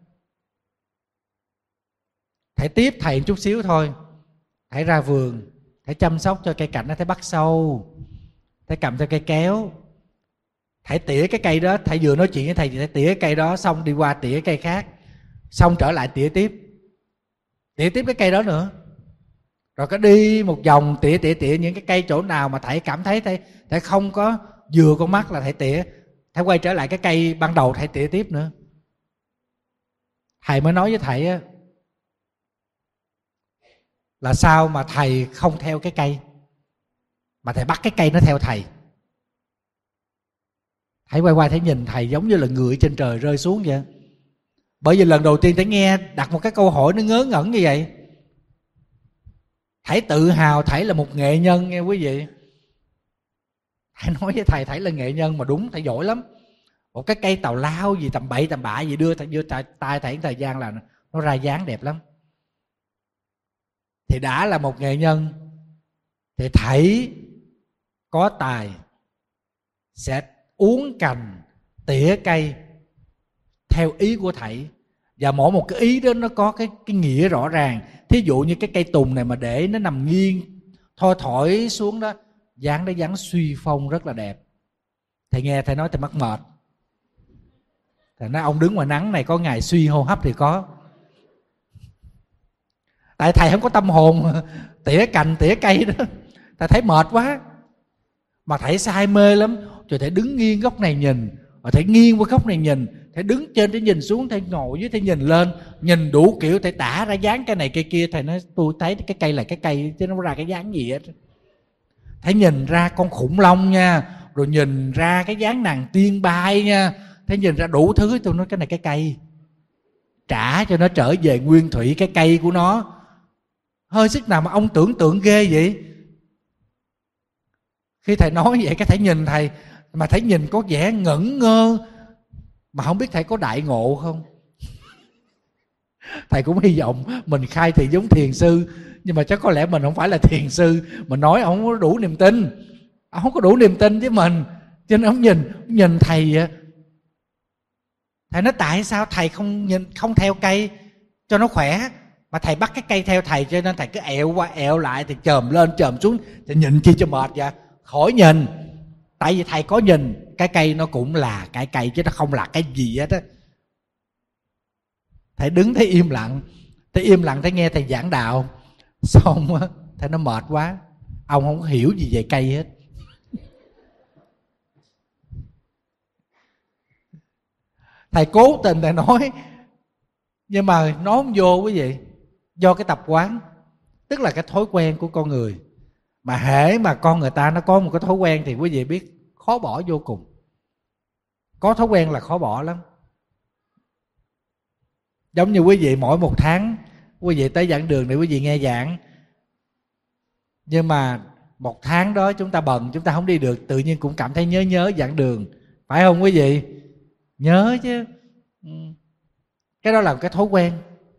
Thầy tiếp thầy chút xíu thôi, thầy ra vườn, thầy chăm sóc cho cây cảnh đó, thầy bắt sâu, thầy cầm theo cây kéo, thầy tỉa cái cây đó. Thầy vừa nói chuyện với thầy thì thầy tỉa cây đó, xong đi qua tỉa cây khác, xong trở lại tỉa tiếp, tỉa tiếp cái cây đó nữa, rồi có đi một vòng tỉa tỉa tỉa những cái cây chỗ nào mà thầy cảm thấy thầy, thầy không có vừa con mắt là thầy tỉa, thầy quay trở lại cái cây ban đầu thầy tỉa tiếp nữa. Thầy mới nói với thầy á, là sao mà thầy không theo cái cây, mà thầy bắt cái cây nó theo thầy. Thầy quay qua thầy nhìn thầy giống như là người trên trời rơi xuống vậy. Bởi vì lần đầu tiên thầy nghe đặt một cái câu hỏi nó ngớ ngẩn như vậy. Thầy tự hào thầy là một nghệ nhân nghe quý vị. Thầy nói với thầy thầy là nghệ nhân mà đúng, thầy giỏi lắm. Một cái cây tào lao gì tầm bậy tầm bạ gì đưa thầy đưa tay thầy thời gian là nó ra dáng đẹp lắm. Thì đã là một nghệ nhân thì thầy có tài sẽ uốn cành, tỉa cây theo ý của thầy. Và mỗi một cái ý đó nó có cái, cái nghĩa rõ ràng. Thí dụ như cái cây tùng này mà để nó nằm nghiêng, thôi thổi xuống đó, dáng đó dáng suy phong rất là đẹp. Thầy nghe thầy nói thầy mắc mệt. Thầy nói ông đứng ngoài nắng này có ngày suy hô hấp thì có. Tại thầy không có tâm hồn tỉa cành tỉa cây đó, thầy thấy mệt quá. Mà thầy say mê lắm, rồi thầy đứng nghiêng góc này nhìn, rồi thầy nghiêng qua góc này nhìn, thầy đứng trên thầy nhìn xuống, thầy ngồi dưới thầy nhìn lên, nhìn đủ kiểu, thầy tả ra dáng cái này cây kia. Thầy nói tôi thấy cái cây là cái cây chứ nó ra cái dáng gì hết. Thầy nhìn ra con khủng long nha, rồi nhìn ra cái dáng nàng tiên bay nha, thầy nhìn ra đủ thứ. Tôi nói cái này cái cây, trả cho nó trở về nguyên thủy cái cây của nó. Hơi sức nào mà ông tưởng tượng ghê vậy. Khi thầy nói vậy, cái thầy nhìn thầy, mà thầy nhìn có vẻ ngẩn ngơ, mà không biết thầy có đại ngộ không. Thầy cũng hy vọng mình khai thị giống thiền sư, nhưng mà chắc có lẽ mình không phải là thiền sư. Mình nói ông không có đủ niềm tin, ông không có đủ niềm tin với mình, cho nên ông nhìn nhìn thầy. Thầy nói tại sao thầy không nhìn không theo cây cho nó khỏe, mà thầy bắt cái cây theo thầy, cho nên thầy cứ ẹo qua ẹo lại, thì chồm lên chồm xuống, thì nhìn chi cho mệt vậy. Khỏi nhìn, tại vì thầy có nhìn cái cây nó cũng là cái cây chứ nó không là cái gì hết á. Thầy đứng thấy im lặng, thầy im lặng thầy nghe thầy giảng đạo xong á, thầy nó mệt quá, ông không hiểu gì về cây hết. Thầy cố tình thầy nói, nhưng mà nói không vô quý vị, do cái tập quán, tức là cái thói quen của con người. Mà hễ mà con người ta nó có một cái thói quen thì quý vị biết khó bỏ vô cùng. Có thói quen là khó bỏ lắm. Giống như quý vị mỗi một tháng quý vị tới giảng đường để quý vị nghe giảng, nhưng mà một tháng đó chúng ta bận, chúng ta không đi được, tự nhiên cũng cảm thấy nhớ nhớ giảng đường, phải không quý vị? Nhớ chứ. Cái đó là cái thói quen.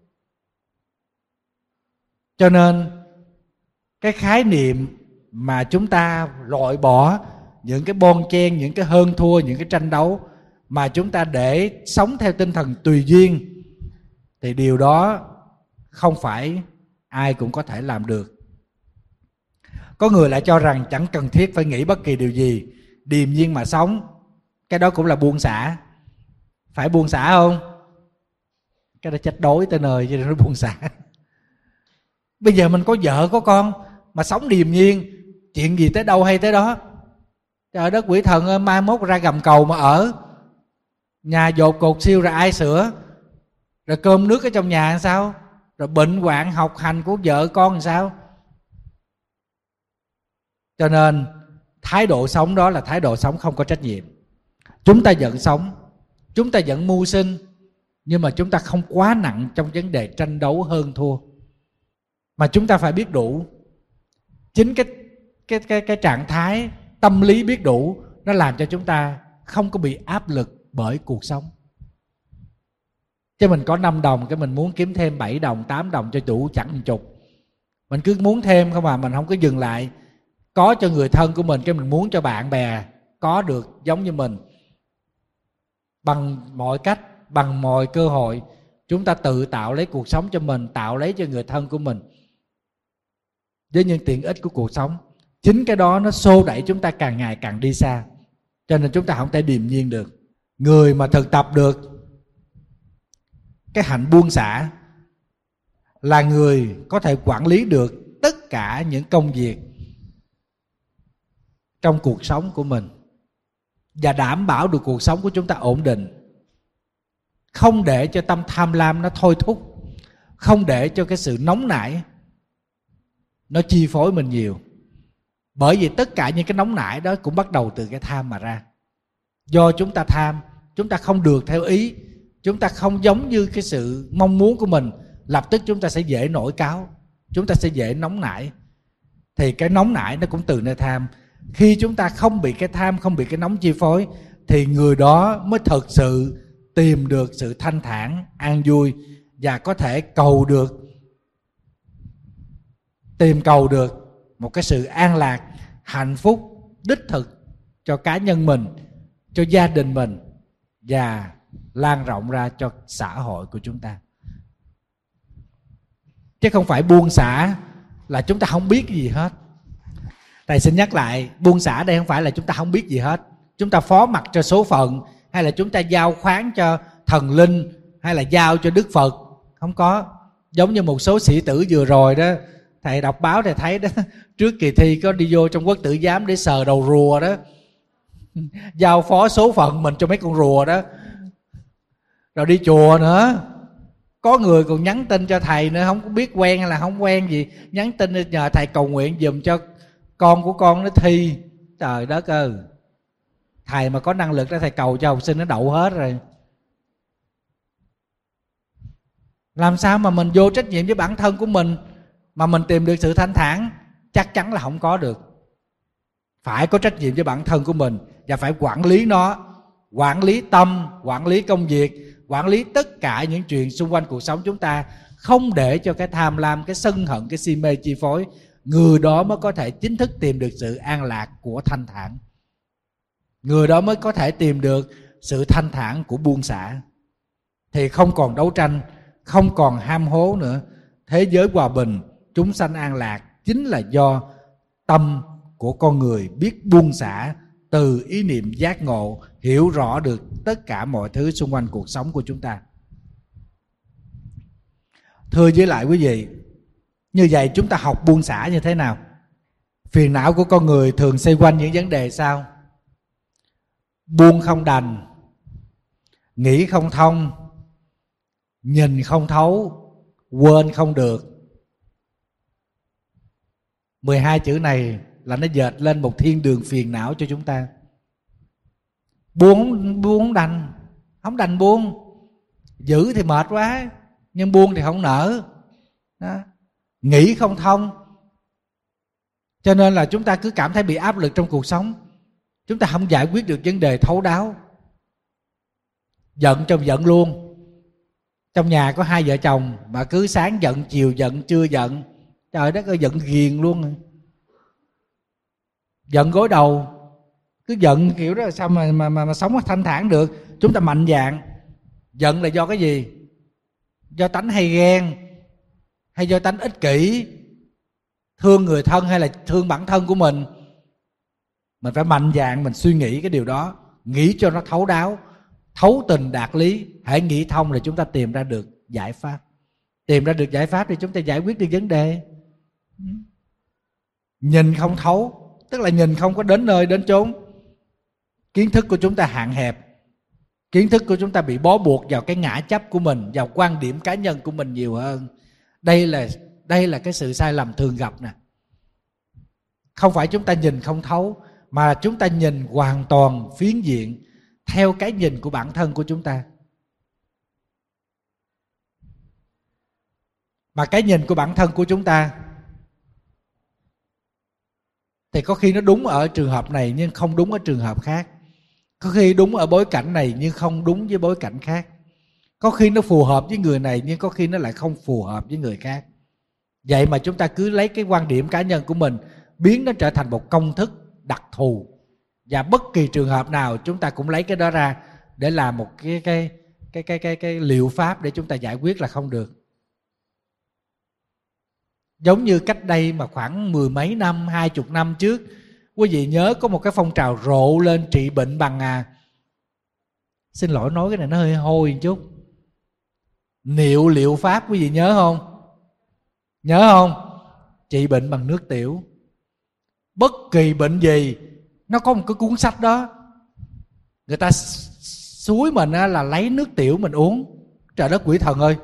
Cho nên cái khái niệm mà chúng ta loại bỏ những cái bon chen, những cái hơn thua, những cái tranh đấu, mà chúng ta để sống theo tinh thần tùy duyên, thì điều đó không phải ai cũng có thể làm được. Có người lại cho rằng chẳng cần thiết phải nghĩ bất kỳ điều gì, điềm nhiên mà sống. Cái đó cũng là buông xả. Phải buông xả không? Cái đó chết đói tới nơi cho nên nó buông xả. Bây giờ mình có vợ có con mà sống điềm nhiên, chuyện gì tới đâu hay tới đó. Trời đất quỷ thần ơi, mai mốt ra gầm cầu mà ở, nhà dột cột siêu rồi ai sửa, rồi cơm nước ở trong nhà làm sao, rồi bệnh hoạn học hành của vợ con làm sao. Cho nên thái độ sống đó là thái độ sống không có trách nhiệm. Chúng ta vẫn sống, chúng ta vẫn mưu sinh, nhưng mà chúng ta không quá nặng trong vấn đề tranh đấu hơn thua, mà chúng ta phải biết đủ. Chính cái cái cái cái trạng thái tâm lý biết đủ, nó làm cho chúng ta không có bị áp lực bởi cuộc sống. Chứ mình có năm đồng, cái mình muốn kiếm thêm bảy đồng, tám đồng cho đủ chẳng một chục, mình cứ muốn thêm không, mà mình không có dừng lại. Có cho người thân của mình, cái mình muốn cho bạn bè có được giống như mình. Bằng mọi cách, bằng mọi cơ hội, chúng ta tự tạo lấy cuộc sống cho mình, tạo lấy cho người thân của mình với những tiện ích của cuộc sống. Chính cái đó nó xô đẩy chúng ta càng ngày càng đi xa, cho nên chúng ta không thể điềm nhiên được. Người mà thực tập được cái hạnh buông xả là người có thể quản lý được tất cả những công việc trong cuộc sống của mình, và đảm bảo được cuộc sống của chúng ta ổn định. Không để cho tâm tham lam nó thôi thúc, không để cho cái sự nóng nảy nó chi phối mình nhiều. Bởi vì tất cả những cái nóng nảy đó cũng bắt đầu từ cái tham mà ra. Do chúng ta tham, chúng ta không được theo ý, chúng ta không giống như cái sự mong muốn của mình, lập tức chúng ta sẽ dễ nổi cáu, chúng ta sẽ dễ nóng nảy. Thì cái nóng nảy nó cũng từ nơi tham. Khi chúng ta không bị cái tham, không bị cái nóng chi phối, thì người đó mới thực sự tìm được sự thanh thản, an vui, và có thể cầu được, tìm cầu được một cái sự an lạc, hạnh phúc đích thực cho cá nhân mình, cho gia đình mình, và lan rộng ra cho xã hội của chúng ta. Chứ không phải buông xả là chúng ta không biết gì hết. Thầy xin nhắc lại, buông xả đây không phải là chúng ta không biết gì hết, chúng ta phó mặc cho số phận, hay là chúng ta giao khoán cho thần linh, hay là giao cho Đức Phật. Không có. Giống như một số sĩ tử vừa rồi đó, thầy đọc báo thầy thấy đó, trước kỳ thi có đi vô trong quốc tử giám để sờ đầu rùa đó, giao phó số phận mình cho mấy con rùa đó. Rồi đi chùa nữa, có người còn nhắn tin cho thầy nữa, không có biết quen hay là không quen gì, nhắn tin nhờ thầy cầu nguyện giùm cho con của con nó thi. Trời đất ơi, thầy mà có năng lực đó, thầy cầu cho học sinh nó đậu hết rồi. Làm sao mà mình vô trách nhiệm với bản thân của mình mà mình tìm được sự thanh thản? Chắc chắn là không có được. phải có trách nhiệm với bản thân của mình và phải quản lý nó, quản lý tâm, quản lý công việc, quản lý tất cả những chuyện xung quanh cuộc sống chúng ta, không để cho cái tham lam, cái sân hận, cái si mê chi phối. Người đó mới có thể chính thức tìm được sự an lạc của thanh thản. Người đó mới có thể tìm được sự thanh thản của buông xả. Thì không còn đấu tranh, không còn ham hố nữa. Thế giới hòa bình, chúng sanh an lạc chính là do tâm của con người biết buông xả, từ ý niệm giác ngộ, hiểu rõ được tất cả mọi thứ xung quanh cuộc sống của chúng ta. Thưa với lại quý vị, như vậy chúng ta học buông xả như thế nào? Phiền não của con người thường xoay quanh những vấn đề sau: buông không đành, nghĩ không thông, nhìn không thấu, quên không được. mười hai chữ này là nó dệt lên một thiên đường phiền não cho chúng ta. Buông, buông không đành, không đành buông. Giữ thì mệt quá, nhưng buông thì không nỡ đó. Nghĩ không thông, cho nên là chúng ta cứ cảm thấy bị áp lực trong cuộc sống. Chúng ta không giải quyết được vấn đề thấu đáo. Giận trong giận luôn. Trong nhà có hai vợ chồng mà cứ sáng giận, chiều giận, trưa giận. Trời đất ơi, giận ghiền luôn. Giận gối đầu. Cứ giận kiểu đó sao mà, mà, mà, mà sống thanh thản được. Chúng ta mạnh dạn. Giận là do cái gì? Do tánh hay ghen, hay do tánh ích kỷ, thương người thân hay là thương bản thân của mình? Mình phải mạnh dạn mình suy nghĩ cái điều đó, nghĩ cho nó thấu đáo, thấu tình đạt lý. Hãy nghĩ thông là chúng ta tìm ra được giải pháp. Tìm ra được giải pháp thì chúng ta giải quyết được vấn đề. Nhìn không thấu, tức là nhìn không có đến nơi đến chốn. Kiến thức của chúng ta hạn hẹp. Kiến thức của chúng ta bị bó buộc vào cái ngã chấp của mình, vào quan điểm cá nhân của mình nhiều hơn. Đây là, đây là cái sự sai lầm thường gặp nè. Không phải chúng ta nhìn không thấu, mà chúng ta nhìn hoàn toàn phiến diện theo cái nhìn của bản thân của chúng ta. Mà cái nhìn của bản thân của chúng ta thì có khi nó đúng ở trường hợp này nhưng không đúng ở trường hợp khác. Có khi đúng ở bối cảnh này nhưng không đúng với bối cảnh khác. Có khi nó phù hợp với người này nhưng có khi nó lại không phù hợp với người khác. Vậy mà chúng ta cứ lấy cái quan điểm cá nhân của mình, biến nó trở thành một công thức đặc thù. Và bất kỳ trường hợp nào chúng ta cũng lấy cái đó ra để làm một cái cái cái cái cái cái liệu pháp để chúng ta giải quyết là không được. Giống như cách đây mà khoảng mười mấy năm, hai chục năm trước, quý vị nhớ có một cái phong trào rộ lên trị bệnh bằng à, xin lỗi nói cái này nó hơi hôi một chút, niệu liệu pháp, quý vị nhớ không? Nhớ không? Trị bệnh bằng nước tiểu. Bất kỳ bệnh gì nó có một cái cuốn sách đó. Người ta xúi mình là lấy nước tiểu mình uống. Trời đất quỷ thần ơi,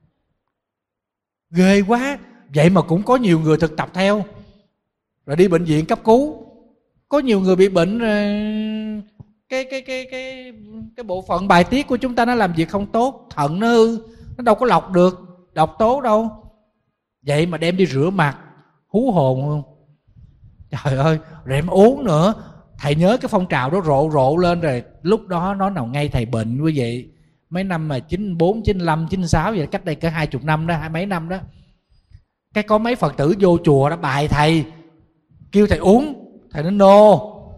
ghê quá. Vậy mà cũng có nhiều người thực tập theo, rồi đi bệnh viện cấp cứu. Có nhiều người bị bệnh cái cái cái cái cái bộ phận bài tiết của chúng ta nó làm việc không tốt, thận nó hư, nó đâu có lọc được độc tố đâu. Vậy mà đem đi rửa mặt, hú hồn không? Trời ơi, rồi em uống nữa. Thầy nhớ cái phong trào đó rộ rộ lên rồi. Lúc đó nó nào ngay thầy bệnh quý vị. Mấy năm mà chín bốn, chín lăm, chín sáu vậy, cách đây cỡ hai chục năm đó, hai mấy năm đó. Cái có mấy Phật tử vô chùa đó bài thầy, kêu thầy uống, thầy nói no,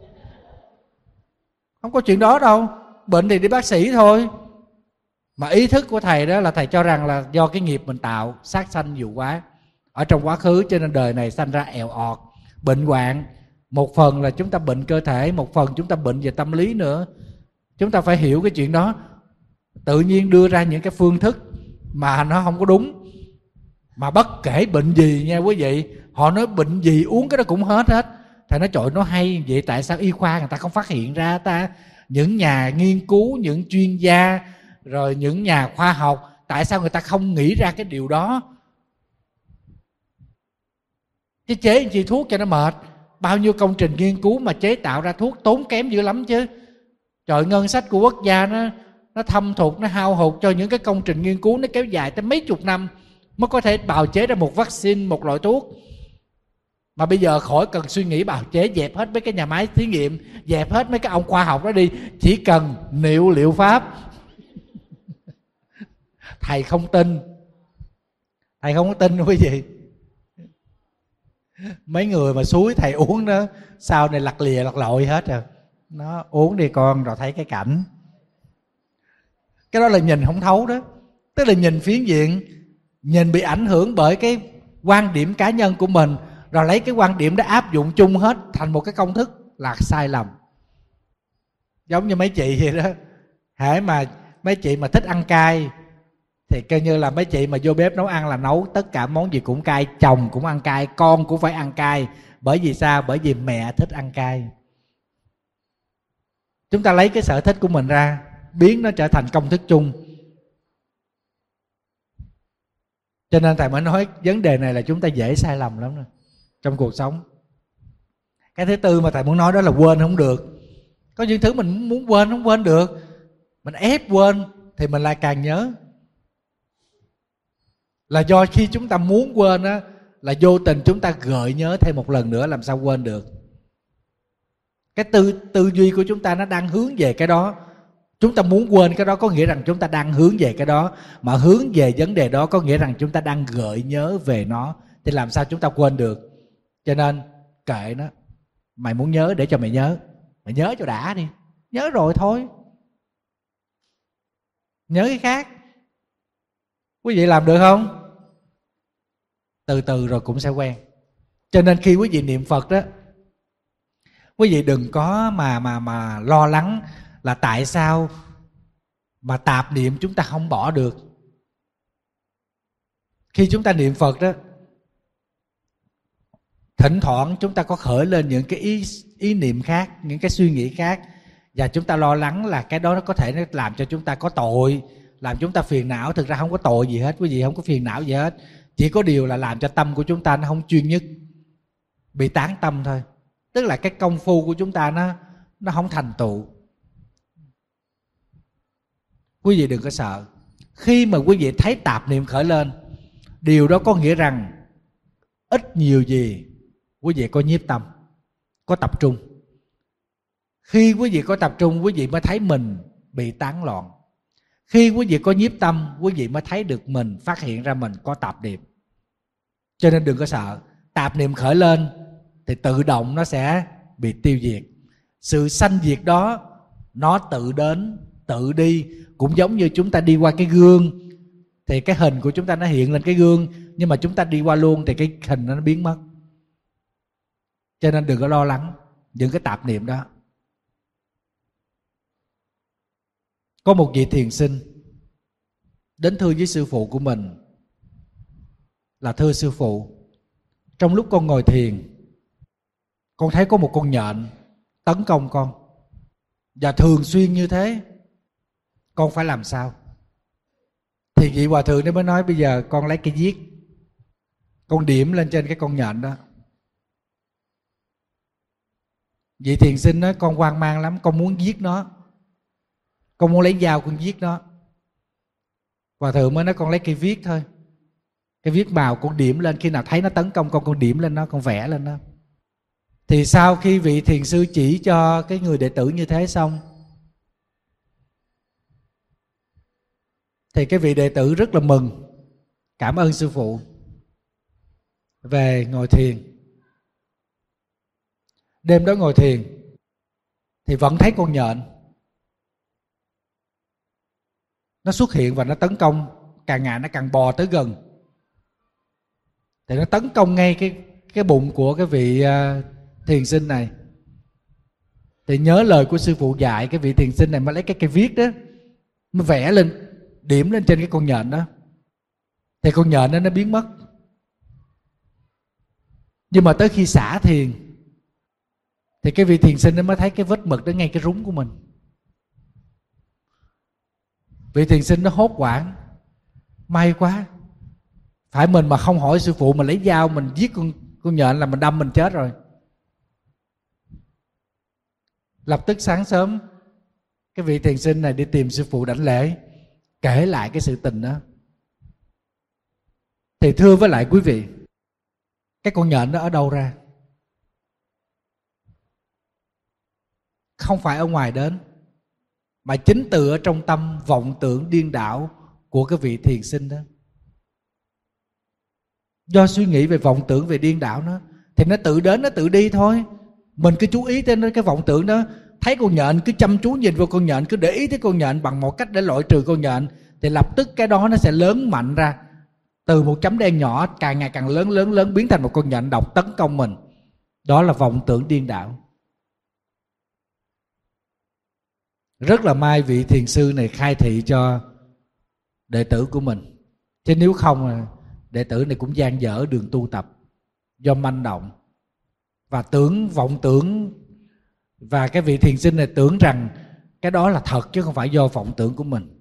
không có chuyện đó đâu, bệnh thì đi bác sĩ thôi. Mà ý thức của thầy đó là thầy cho rằng là do cái nghiệp mình tạo, sát sanh nhiều quá ở trong quá khứ, cho nên đời này sanh ra èo ọt, bệnh hoạn. Một phần là chúng ta bệnh cơ thể, một phần chúng ta bệnh về tâm lý nữa. Chúng ta phải hiểu cái chuyện đó. Tự nhiên đưa ra những cái phương thức mà nó không có đúng. Mà bất kể bệnh gì nha quý vị, họ nói bệnh gì uống cái đó cũng hết hết. Thầy nói trời, nó hay vậy tại sao y khoa người ta không phát hiện ra ta? Những nhà nghiên cứu, những chuyên gia, rồi những nhà khoa học, tại sao người ta không nghĩ ra cái điều đó? Chứ chế chi thuốc cho nó mệt. Bao nhiêu công trình nghiên cứu mà chế tạo ra thuốc tốn kém dữ lắm chứ. Trời, ngân sách của quốc gia nó nó thâm thụt, nó hao hụt cho những cái công trình nghiên cứu nó kéo dài tới mấy chục năm mới có thể bào chế ra một vaccine, một loại thuốc. Mà bây giờ khỏi cần suy nghĩ bào chế, dẹp hết mấy cái nhà máy thí nghiệm, dẹp hết mấy cái ông khoa học đó đi, chỉ cần niệm liệu pháp. Thầy không tin, thầy không có tin quý vị. Mấy người mà suối thầy uống đó, sau này lặt lìa lặt lội hết rồi. Nó uống đi con, rồi thấy cái cảnh. Cái đó là nhìn không thấu đó. Tức là nhìn phiến diện, nhìn bị ảnh hưởng bởi cái quan điểm cá nhân của mình, rồi lấy cái quan điểm đó áp dụng chung hết thành một cái công thức, là sai lầm. Giống như mấy chị vậy đó. Hễ mà mấy chị mà thích ăn cay thì coi như là mấy chị mà vô bếp nấu ăn là nấu tất cả món gì cũng cay, chồng cũng ăn cay, con cũng phải ăn cay. Bởi vì sao? Bởi vì mẹ thích ăn cay. Chúng ta lấy cái sở thích của mình ra, biến nó trở thành công thức chung. Cho nên thầy mới nói vấn đề này là chúng ta dễ sai lầm lắm nè trong cuộc sống. Cái thứ tư mà thầy muốn nói đó là quên không được. Có những thứ mình muốn quên không quên được, mình ép quên thì mình lại càng nhớ. Là do khi chúng ta muốn quên á, là vô tình chúng ta gợi nhớ thêm một lần nữa, làm sao quên được. Cái tư, tư duy của chúng ta nó đang hướng về cái đó. Chúng ta muốn quên cái đó có nghĩa rằng chúng ta đang hướng về cái đó. Mà hướng về vấn đề đó có nghĩa rằng chúng ta đang gợi nhớ về nó. Thì làm sao chúng ta quên được. Cho nên kệ nó. Mày muốn nhớ để cho mày nhớ. Mày nhớ cho đã đi. Nhớ rồi thôi. Nhớ cái khác. Quý vị làm được không? Từ từ rồi cũng sẽ quen. Cho nên khi quý vị niệm Phật đó, quý vị đừng có mà mà mà lo lắng là tại sao mà tạp niệm chúng ta không bỏ được. Khi chúng ta niệm Phật đó, thỉnh thoảng chúng ta có khởi lên những cái ý, ý niệm khác, những cái suy nghĩ khác, và chúng ta lo lắng là cái đó nó có thể nó làm cho chúng ta có tội, làm chúng ta phiền não. Thực ra không có tội gì hết, quý vị không có phiền não gì hết. Chỉ có điều là làm cho tâm của chúng ta nó không chuyên nhất, bị tán tâm thôi. Tức là cái công phu của chúng ta nó nó không thành tựu. Quý vị đừng có sợ. Khi mà quý vị thấy tạp niệm khởi lên, điều đó có nghĩa rằng ít nhiều gì quý vị có nhiếp tâm, có tập trung. Khi quý vị có tập trung, quý vị mới thấy mình bị tán loạn. Khi quý vị có nhiếp tâm, quý vị mới thấy được mình, phát hiện ra mình có tạp niệm. Cho nên đừng có sợ. Tạp niệm khởi lên thì tự động nó sẽ bị tiêu diệt. Sự sanh diệt đó nó tự đến, tự đi. Cũng giống như chúng ta đi qua cái gương, thì cái hình của chúng ta nó hiện lên cái gương, nhưng mà chúng ta đi qua luôn thì cái hình nó biến mất. Cho nên đừng có lo lắng những cái tạp niệm đó. Có một vị thiền sinh đến thưa với sư phụ của mình là: thưa sư phụ, trong lúc con ngồi thiền, con thấy có một con nhện tấn công con, và thường xuyên như thế, con phải làm sao? Thì vị hòa thượng đấy mới nói: bây giờ con lấy cây viết, con điểm lên trên cái con nhện đó. Vị thiền sinh nói: con hoang mang lắm, con muốn giết nó, con muốn lấy dao con giết nó. Hòa thượng mới nói: con lấy cây viết thôi, cái viết màu con điểm lên, khi nào thấy nó tấn công con, con điểm lên nó, con vẽ lên nó. Thì sau khi vị thiền sư chỉ cho cái người đệ tử như thế xong, thì cái vị đệ tử rất là mừng, cảm ơn sư phụ, về ngồi thiền. Đêm đó ngồi thiền thì vẫn thấy con nhện nó xuất hiện và nó tấn công, càng ngày nó càng bò tới gần. Thì nó tấn công ngay cái, cái bụng của cái vị uh, thiền sinh này. Thì nhớ lời của sư phụ dạy, cái vị thiền sinh này mới lấy cái cây viết đó, mới vẽ lên, điểm lên trên cái con nhện đó. Thì con nhện đó nó biến mất. Nhưng mà tới khi xả thiền thì cái vị thiền sinh nó mới thấy cái vết mực đó ngay cái rúng của mình. Vị thiền sinh nó hốt hoảng: may quá, phải mình mà không hỏi sư phụ, mình lấy dao mình giết con, con nhện là mình đâm mình chết rồi. Lập tức sáng sớm, cái vị thiền sinh này đi tìm sư phụ đảnh lễ, kể lại cái sự tình đó. Thì thưa với lại quý vị, cái con nhện đó ở đâu ra? không phải ở ngoài đến, mà chính từ ở trong tâm vọng tưởng điên đảo của cái vị thiền sinh đó. Do suy nghĩ về vọng tưởng, về điên đảo nó, thì nó tự đến, nó tự đi thôi. Mình cứ chú ý tới cái vọng tưởng đó. Thấy con nhện, cứ chăm chú nhìn vào con nhện, cứ để ý tới con nhện bằng một cách để loại trừ con nhện, thì lập tức cái đó nó sẽ lớn mạnh ra. Từ một chấm đen nhỏ càng ngày càng lớn lớn lớn, biến thành một con nhện độc tấn công mình. Đó là vọng tưởng điên đảo. Rất là may vị thiền sư này khai thị cho đệ tử của mình, chứ nếu không đệ tử này cũng dang dở đường tu tập. Do manh động và tưởng vọng tưởng, và cái vị thiền sinh này tưởng rằng cái đó là thật chứ không phải do vọng tưởng của mình.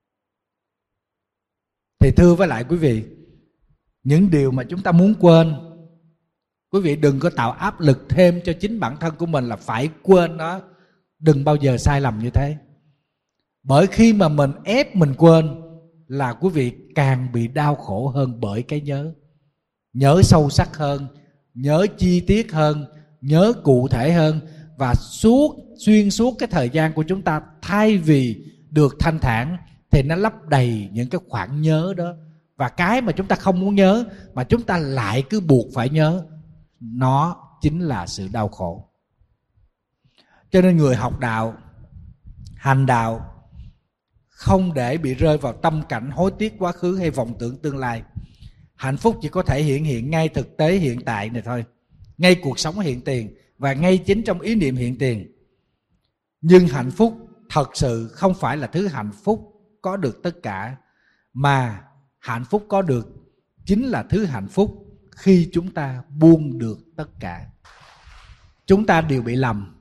Thì thưa với lại quý vị, những điều mà chúng ta muốn quên, quý vị đừng có tạo áp lực thêm cho chính bản thân của mình là phải quên nó. Đừng bao giờ sai lầm như thế. Bởi khi mà mình ép mình quên là quý vị càng bị đau khổ hơn bởi cái nhớ. Nhớ sâu sắc hơn, nhớ chi tiết hơn, nhớ cụ thể hơn. Và suốt xuyên suốt cái thời gian của chúng ta, thay vì được thanh thản thì nó lấp đầy những cái khoảng nhớ đó. Và cái mà chúng ta không muốn nhớ mà chúng ta lại cứ buộc phải nhớ, nó chính là sự đau khổ. Cho nên người học đạo, hành đạo, không để bị rơi vào tâm cảnh hối tiếc quá khứ hay vọng tưởng tương lai. Hạnh phúc chỉ có thể hiện hiện ngay thực tế hiện tại này thôi, ngay cuộc sống hiện tiền và ngay chính trong ý niệm hiện tiền. Nhưng hạnh phúc thật sự không phải là thứ hạnh phúc có được tất cả, mà hạnh phúc có được chính là thứ hạnh phúc khi chúng ta buông được tất cả. Chúng ta đều bị lầm,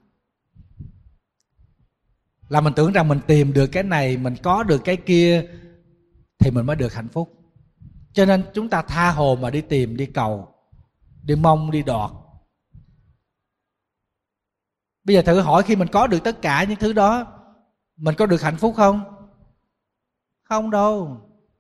là mình tưởng rằng mình tìm được cái này, mình có được cái kia thì mình mới được hạnh phúc. Cho nên chúng ta tha hồ mà đi tìm, đi cầu, đi mong, đi đọt. Bây giờ thử hỏi, khi mình có được tất cả những thứ đó, mình có được hạnh phúc không? Không đâu.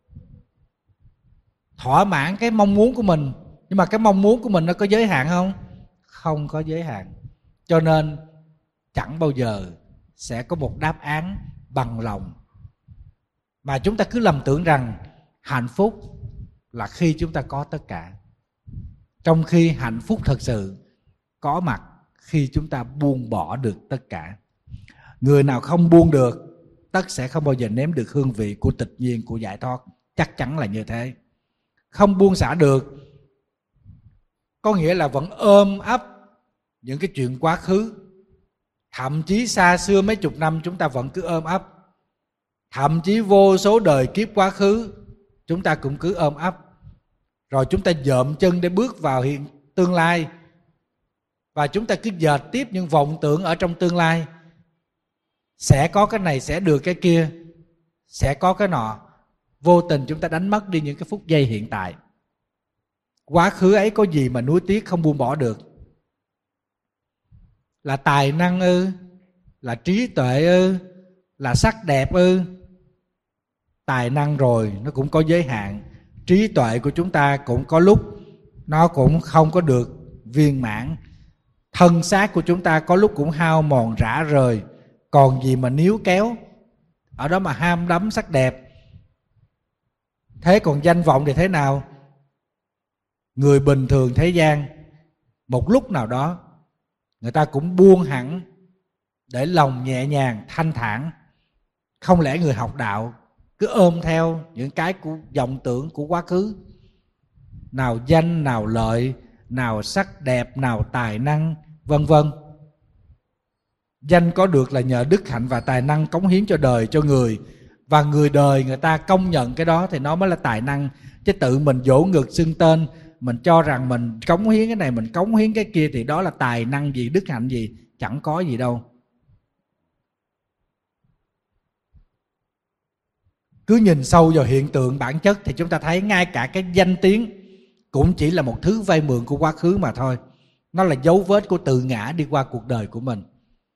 Thỏa mãn cái mong muốn của mình, nhưng mà cái mong muốn của mình nó có giới hạn không? Không có giới hạn. Cho nên chẳng bao giờ sẽ có một đáp án bằng lòng. Mà chúng ta cứ lầm tưởng rằng hạnh phúc là khi chúng ta có tất cả, trong khi hạnh phúc thật sự có mặt khi chúng ta buông bỏ được tất cả. Người nào không buông được, tất sẽ không bao giờ nếm được hương vị của tịch nhiên, của giải thoát. Chắc chắn là như thế. Không buông xả được có nghĩa là vẫn ôm ấp những cái chuyện quá khứ. Thậm chí xa xưa mấy chục năm chúng ta vẫn cứ ôm ấp. Thậm chí vô số đời kiếp quá khứ chúng ta cũng cứ ôm ấp. Rồi chúng ta dợm chân để bước vào hiện tương lai, và chúng ta cứ dệt tiếp những vọng tưởng ở trong tương lai. Sẽ có cái này, sẽ được cái kia, sẽ có cái nọ. Vô tình chúng ta đánh mất đi những cái phút giây hiện tại. Quá khứ ấy có gì mà nuối tiếc không buông bỏ được? Là tài năng ư? Là trí tuệ ư? Là sắc đẹp ư? Tài năng rồi nó cũng có giới hạn. Trí tuệ của chúng ta cũng có lúc nó cũng không có được viên mãn. Thân xác của chúng ta có lúc cũng hao mòn rã rời. Còn gì mà níu kéo ở đó mà ham đắm sắc đẹp. Thế còn danh vọng thì thế nào? Người bình thường thế gian một lúc nào đó người ta cũng buông hẳn để lòng nhẹ nhàng thanh thản. Không lẽ người học đạo cứ ôm theo những cái của vọng tưởng của quá khứ, nào danh, nào lợi, nào sắc đẹp, nào tài năng, vân vân. Danh có được là nhờ đức hạnh và tài năng cống hiến cho đời, cho người. Và người đời người ta công nhận cái đó thì nó mới là tài năng. Chứ tự mình vỗ ngực xưng tên, mình cho rằng mình cống hiến cái này, mình cống hiến cái kia, thì đó là tài năng gì, đức hạnh gì? Chẳng có gì đâu. Cứ nhìn sâu vào hiện tượng bản chất thì chúng ta thấy ngay cả cái danh tiếng cũng chỉ là một thứ vay mượn của quá khứ mà thôi. Nó là dấu vết của tự ngã đi qua cuộc đời của mình.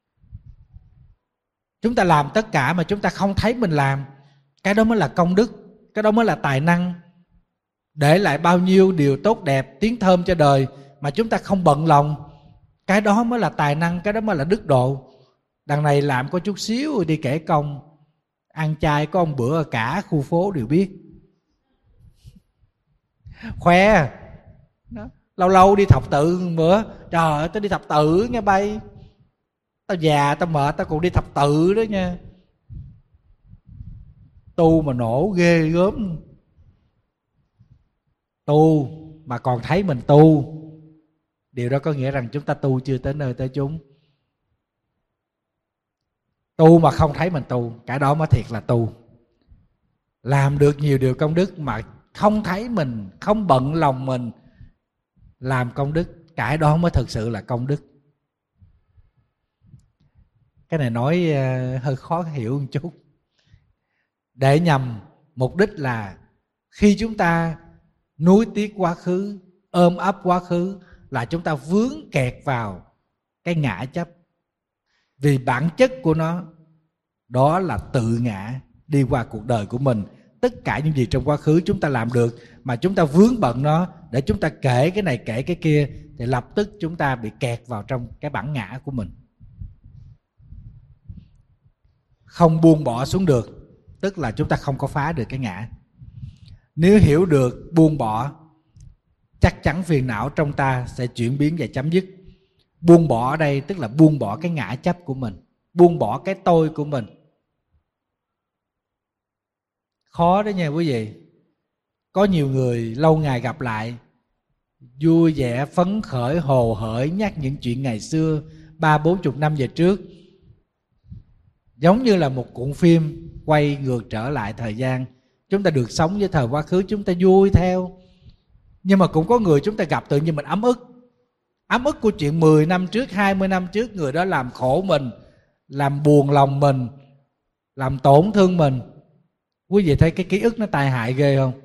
Chúng ta làm tất cả mà chúng ta không thấy mình làm, cái đó mới là công đức, cái đó mới là tài năng. Để lại bao nhiêu điều tốt đẹp, tiếng thơm cho đời mà chúng ta không bận lòng, cái đó mới là tài năng, cái đó mới là đức độ. Đằng này làm có chút xíu đi kể công, ăn chay có ông bữa cả khu phố đều biết, khoe đó. Lâu lâu đi thập tự bữa, trời ơi tao đi thập tự nghe bay, tao già tao mệt tao còn đi thập tự đó nha. Tu mà nổ ghê gớm, tu mà còn thấy mình tu, điều đó có nghĩa rằng chúng ta tu chưa tới nơi tới chốn. Tu mà không thấy mình tu, cái đó mới thiệt là tu. Làm được nhiều điều công đức mà không thấy mình, không bận lòng mình làm công đức, cái đó mới thực sự là công đức. Cái này nói uh, hơi khó hiểu một chút. Để nhằm mục đích là khi chúng ta nuối tiếc quá khứ, ôm ấp quá khứ, là chúng ta vướng kẹt vào cái ngã chấp. Vì bản chất của nó đó là tự ngã đi qua cuộc đời của mình. Tất cả những gì trong quá khứ chúng ta làm được mà chúng ta vướng bận nó, để chúng ta kể cái này kể cái kia, thì lập tức chúng ta bị kẹt vào trong cái bản ngã của mình. Không buông bỏ xuống được, tức là chúng ta không có phá được cái ngã. Nếu hiểu được buông bỏ, chắc chắn phiền não trong ta sẽ chuyển biến và chấm dứt. Buông bỏ ở đây tức là buông bỏ cái ngã chấp của mình, buông bỏ cái tôi của mình. Khó đó nha quý vị. Có nhiều người lâu ngày gặp lại, vui vẻ, phấn khởi, hồ hởi, nhắc những chuyện ngày xưa, ba bốn chục năm về trước, giống như là một cuộn phim quay ngược trở lại thời gian. Chúng ta được sống với thời quá khứ, chúng ta vui theo. Nhưng mà cũng có người chúng ta gặp tự nhiên mình ấm ức. Ấm ức của chuyện mười năm trước, hai mươi năm trước, người đó làm khổ mình, làm buồn lòng mình, làm tổn thương mình. Quý vị thấy cái ký ức nó tai hại ghê không?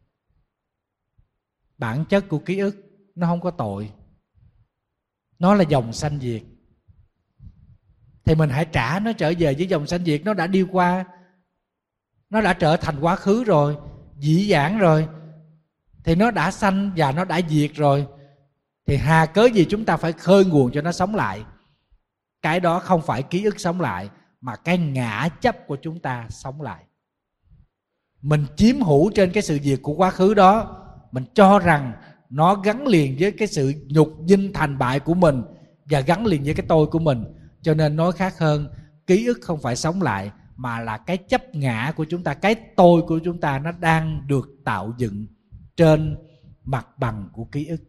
Bản chất của ký ức nó không có tội, nó là dòng sanh diệt. Thì mình hãy trả nó trở về với dòng sanh diệt. Nó đã đi qua, nó đã trở thành quá khứ rồi, dĩ vãng rồi, thì nó đã sanh và nó đã diệt rồi. Thì hà cớ gì chúng ta phải khơi nguồn cho nó sống lại? Cái đó không phải ký ức sống lại, mà cái ngã chấp của chúng ta sống lại. Mình chiếm hữu trên cái sự diệt của quá khứ đó. Mình cho rằng nó gắn liền với cái sự nhục vinh thành bại của mình, và gắn liền với cái tôi của mình. Cho nên nói khác hơn, ký ức không phải sống lại, mà là cái chấp ngã của chúng ta, cái tôi của chúng ta nó đang được tạo dựng trên mặt bằng của ký ức.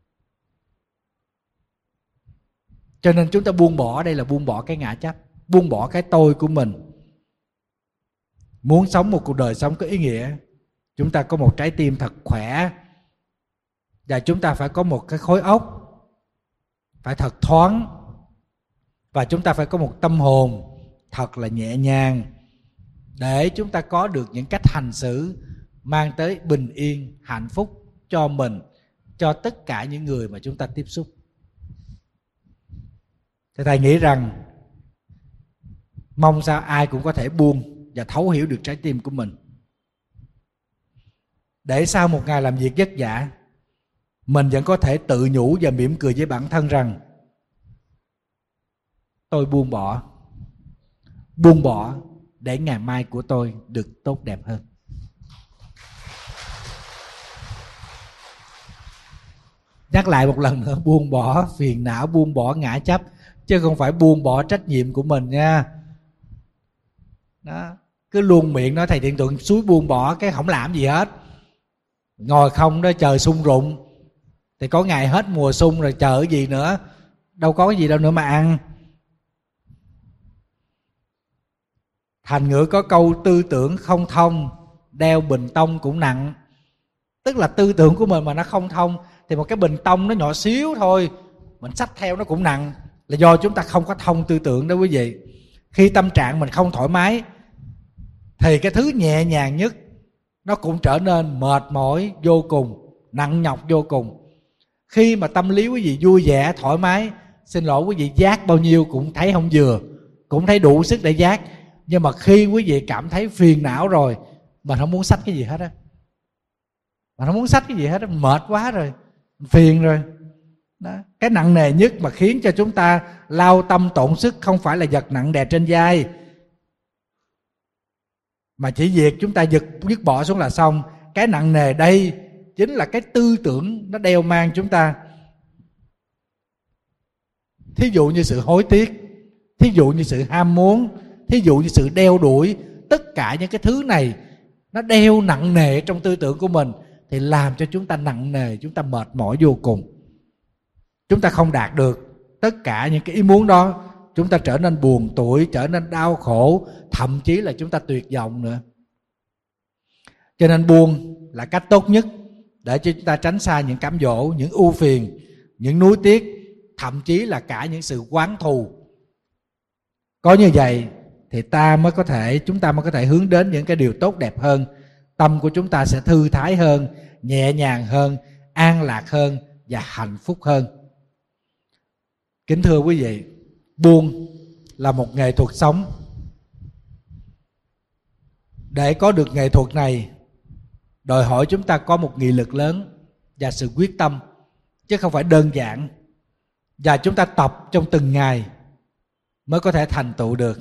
Cho nên chúng ta buông bỏ đây là buông bỏ cái ngã chấp, buông bỏ cái tôi của mình. Muốn sống một cuộc đời sống có ý nghĩa, chúng ta có một trái tim thật khỏe, và chúng ta phải có một cái khối óc phải thật thoáng, và chúng ta phải có một tâm hồn thật là nhẹ nhàng, để chúng ta có được những cách hành xử mang tới bình yên, hạnh phúc cho mình, cho tất cả những người mà chúng ta tiếp xúc. Thì thầy nghĩ rằng mong sao ai cũng có thể buông và thấu hiểu được trái tim của mình, để sau một ngày làm việc vất vả, mình vẫn có thể tự nhủ và mỉm cười với bản thân rằng tôi buông bỏ, buông bỏ để ngày mai của tôi được tốt đẹp hơn. Nhắc lại một lần nữa, buông bỏ phiền não, buông bỏ ngã chấp, chứ không phải buông bỏ trách nhiệm của mình nha. Đó, cứ luôn miệng nói thầy Thiện Tùng suối buông bỏ cái không làm gì hết, ngồi không đó chờ sung rụng. Thì có ngày hết mùa sung rồi chờ cái gì nữa, đâu có cái gì đâu nữa mà ăn. Thành ngữ có câu tư tưởng không thông, đeo bình tông cũng nặng. Tức là tư tưởng của mình mà nó không thông, thì một cái bình tông nó nhỏ xíu thôi, mình xách theo nó cũng nặng. Là do chúng ta không có thông tư tưởng đó quý vị. Khi tâm trạng mình không thoải mái, thì cái thứ nhẹ nhàng nhất nó cũng trở nên mệt mỏi vô cùng, nặng nhọc vô cùng. Khi mà tâm lý quý vị vui vẻ, thoải mái, xin lỗi quý vị, giác bao nhiêu cũng thấy không vừa, cũng thấy đủ sức để giác. Nhưng mà khi quý vị cảm thấy phiền não rồi, mình không muốn xách cái gì hết á, mình không muốn xách cái gì hết á, mệt quá rồi, phiền rồi. Đó. Cái nặng nề nhất mà khiến cho chúng ta lao tâm tổn sức không phải là vật nặng đè trên vai, mà chỉ việc chúng ta giật dứt bỏ xuống là xong. Cái nặng nề đây chính là cái tư tưởng nó đeo mang chúng ta. Thí dụ như sự hối tiếc, thí dụ như sự ham muốn, thí dụ như sự đeo đuổi. Tất cả những cái thứ này nó đeo nặng nề trong tư tưởng của mình, thì làm cho chúng ta nặng nề, chúng ta mệt mỏi vô cùng. Chúng ta không đạt được tất cả những cái ý muốn đó, chúng ta trở nên buồn tủi, trở nên đau khổ, thậm chí là chúng ta tuyệt vọng nữa. Cho nên buông là cách tốt nhất để cho chúng ta tránh xa những cám dỗ, những ưu phiền, những nuối tiếc, thậm chí là cả những sự oán thù. Có như vậy thì ta mới có thể, chúng ta mới có thể hướng đến những cái điều tốt đẹp hơn. Tâm của chúng ta sẽ thư thái hơn, nhẹ nhàng hơn, an lạc hơn và hạnh phúc hơn. Kính thưa quý vị, buông là một nghệ thuật sống. Để có được nghệ thuật này, đòi hỏi chúng ta có một nghị lực lớn và sự quyết tâm, chứ không phải đơn giản. Và chúng ta tập trong từng ngày mới có thể thành tựu được.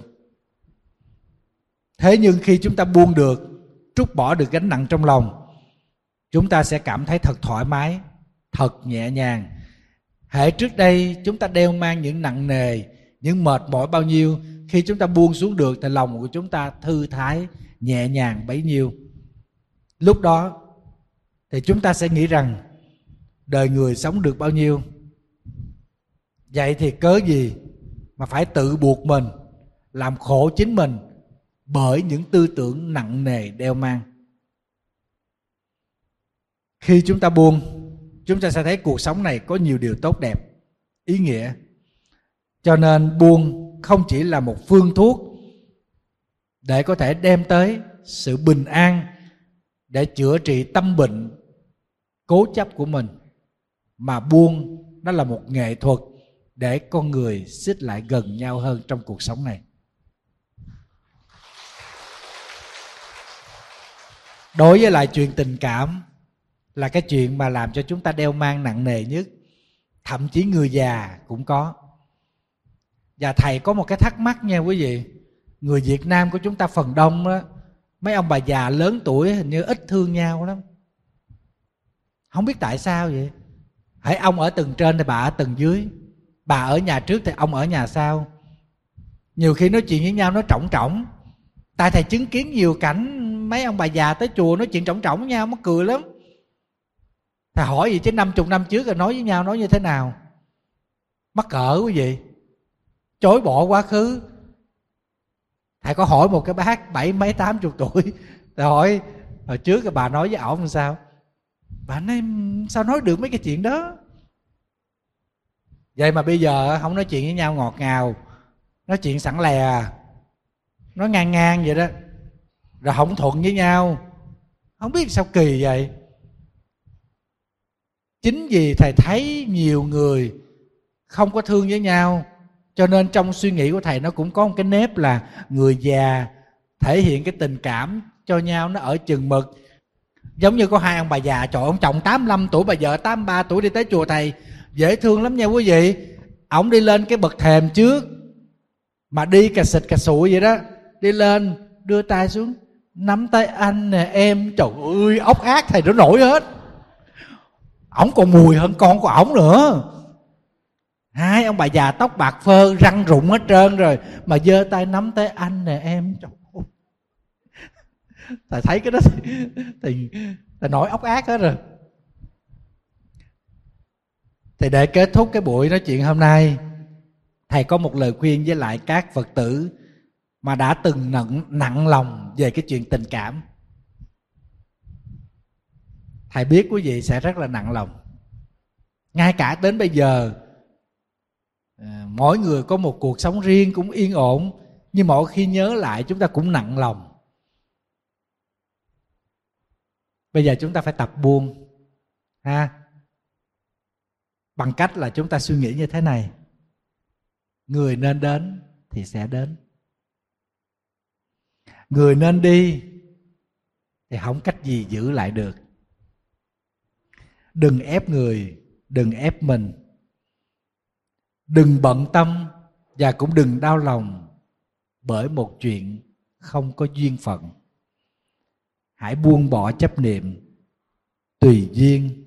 Thế nhưng khi chúng ta buông được, trút bỏ được gánh nặng trong lòng, chúng ta sẽ cảm thấy thật thoải mái, thật nhẹ nhàng. Hễ trước đây chúng ta đeo mang những nặng nề, những mệt mỏi bao nhiêu, khi chúng ta buông xuống được thì lòng của chúng ta thư thái, nhẹ nhàng bấy nhiêu. Lúc đó thì chúng ta sẽ nghĩ rằng đời người sống được bao nhiêu. Vậy thì cớ gì mà phải tự buộc mình, làm khổ chính mình bởi những tư tưởng nặng nề đeo mang. Khi chúng ta buông, chúng ta sẽ thấy cuộc sống này có nhiều điều tốt đẹp, ý nghĩa. Cho nên buông không chỉ là một phương thuốc để có thể đem tới sự bình an, để chữa trị tâm bệnh cố chấp của mình, mà buông nó là một nghệ thuật để con người xích lại gần nhau hơn trong cuộc sống này. Đối với lại chuyện tình cảm là cái chuyện mà làm cho chúng ta đeo mang nặng nề nhất, thậm chí người già cũng có. Và thầy có một cái thắc mắc nha quý vị. Người Việt Nam của chúng ta phần đông đó, mấy ông bà già lớn tuổi hình như ít thương nhau lắm. Không biết tại sao vậy. Hãy ông ở tầng trên thì bà ở tầng dưới, bà ở nhà trước thì ông ở nhà sau. Nhiều khi nói chuyện với nhau nó trỏng trỏng. Tại thầy chứng kiến nhiều cảnh mấy ông bà già tới chùa nói chuyện trỏng trỏng với nhau, mắc cười lắm. Thầy hỏi gì chứ năm chục năm trước rồi nói với nhau nói như thế nào? Mắc cỡ quý vị, chối bỏ quá khứ. Thầy có hỏi một cái bác bảy mấy tám chục tuổi, thầy hỏi hồi trước cái bà nói với ổng làm sao, bà nói sao nói được mấy cái chuyện đó. Vậy mà bây giờ không nói chuyện với nhau ngọt ngào, nói chuyện sẵn lè, nói ngang ngang vậy đó, rồi không thuận với nhau, không biết sao kỳ vậy. Chính vì thầy thấy nhiều người không có thương với nhau, cho nên trong suy nghĩ của thầy nó cũng có một cái nếp là người già thể hiện cái tình cảm cho nhau nó ở chừng mực. Giống như có hai ông bà già, trời, ông chồng tám mươi lăm tuổi, bà vợ tám mươi ba tuổi đi tới chùa thầy, dễ thương lắm nha quý vị. Ông đi lên cái bậc thềm trước mà đi cà xịt cà sụi vậy đó, đi lên đưa tay xuống, nắm tay anh nè em. Trời ơi, ốc ác thầy nó nổi hết. Ổng còn mùi hơn con của ổng nữa. Hai ông bà già tóc bạc phơ, răng rụng hết trơn rồi, mà giơ tay nắm tay anh nè em. Trời ơi, thầy thấy cái đó thì, thì, thì nổi ốc ác hết rồi. Thì để kết thúc cái buổi nói chuyện hôm nay, thầy có một lời khuyên với lại các Phật tử mà đã từng nặng, nặng lòng về cái chuyện tình cảm. Thầy biết quý vị sẽ rất là nặng lòng. Ngay cả đến bây giờ, mỗi người có một cuộc sống riêng cũng yên ổn, nhưng mỗi khi nhớ lại chúng ta cũng nặng lòng. Bây giờ chúng ta phải tập buông ha, bằng cách là chúng ta suy nghĩ như thế này: người nên đến thì sẽ đến, người nên đi thì không cách gì giữ lại được. Đừng ép người, đừng ép mình. Đừng bận tâm và cũng đừng đau lòng bởi một chuyện không có duyên phận. Hãy buông bỏ chấp niệm, tùy duyên.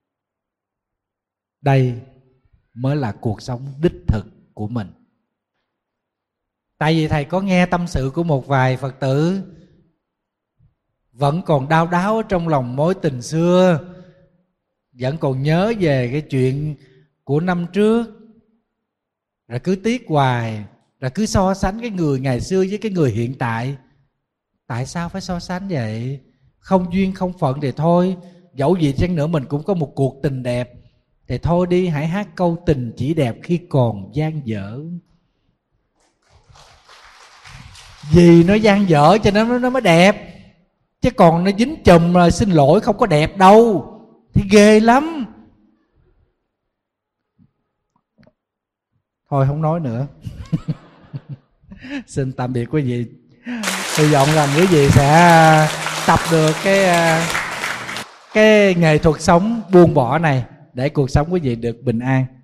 Đây mới là cuộc sống đích thực của mình. Tại vì thầy có nghe tâm sự của một vài Phật tử vẫn còn đau đáu trong lòng mối tình xưa, vẫn còn nhớ về cái chuyện của năm trước, rồi cứ tiếc hoài, rồi cứ so sánh cái người ngày xưa với cái người hiện tại. Tại sao phải so sánh vậy? Không duyên không phận thì thôi. Dẫu gì chăng nữa mình cũng có một cuộc tình đẹp, thì thôi đi, hãy hát câu tình chỉ đẹp khi còn dang dở. Vì nó dang dở cho nên nó mới đẹp, chứ còn nó dính chùm rồi xin lỗi không có đẹp đâu thì ghê lắm. Thôi không nói nữa. Xin tạm biệt quý vị. Hy vọng rằng quý vị sẽ tập được cái cái nghệ thuật sống buông bỏ này để cuộc sống quý vị được bình an.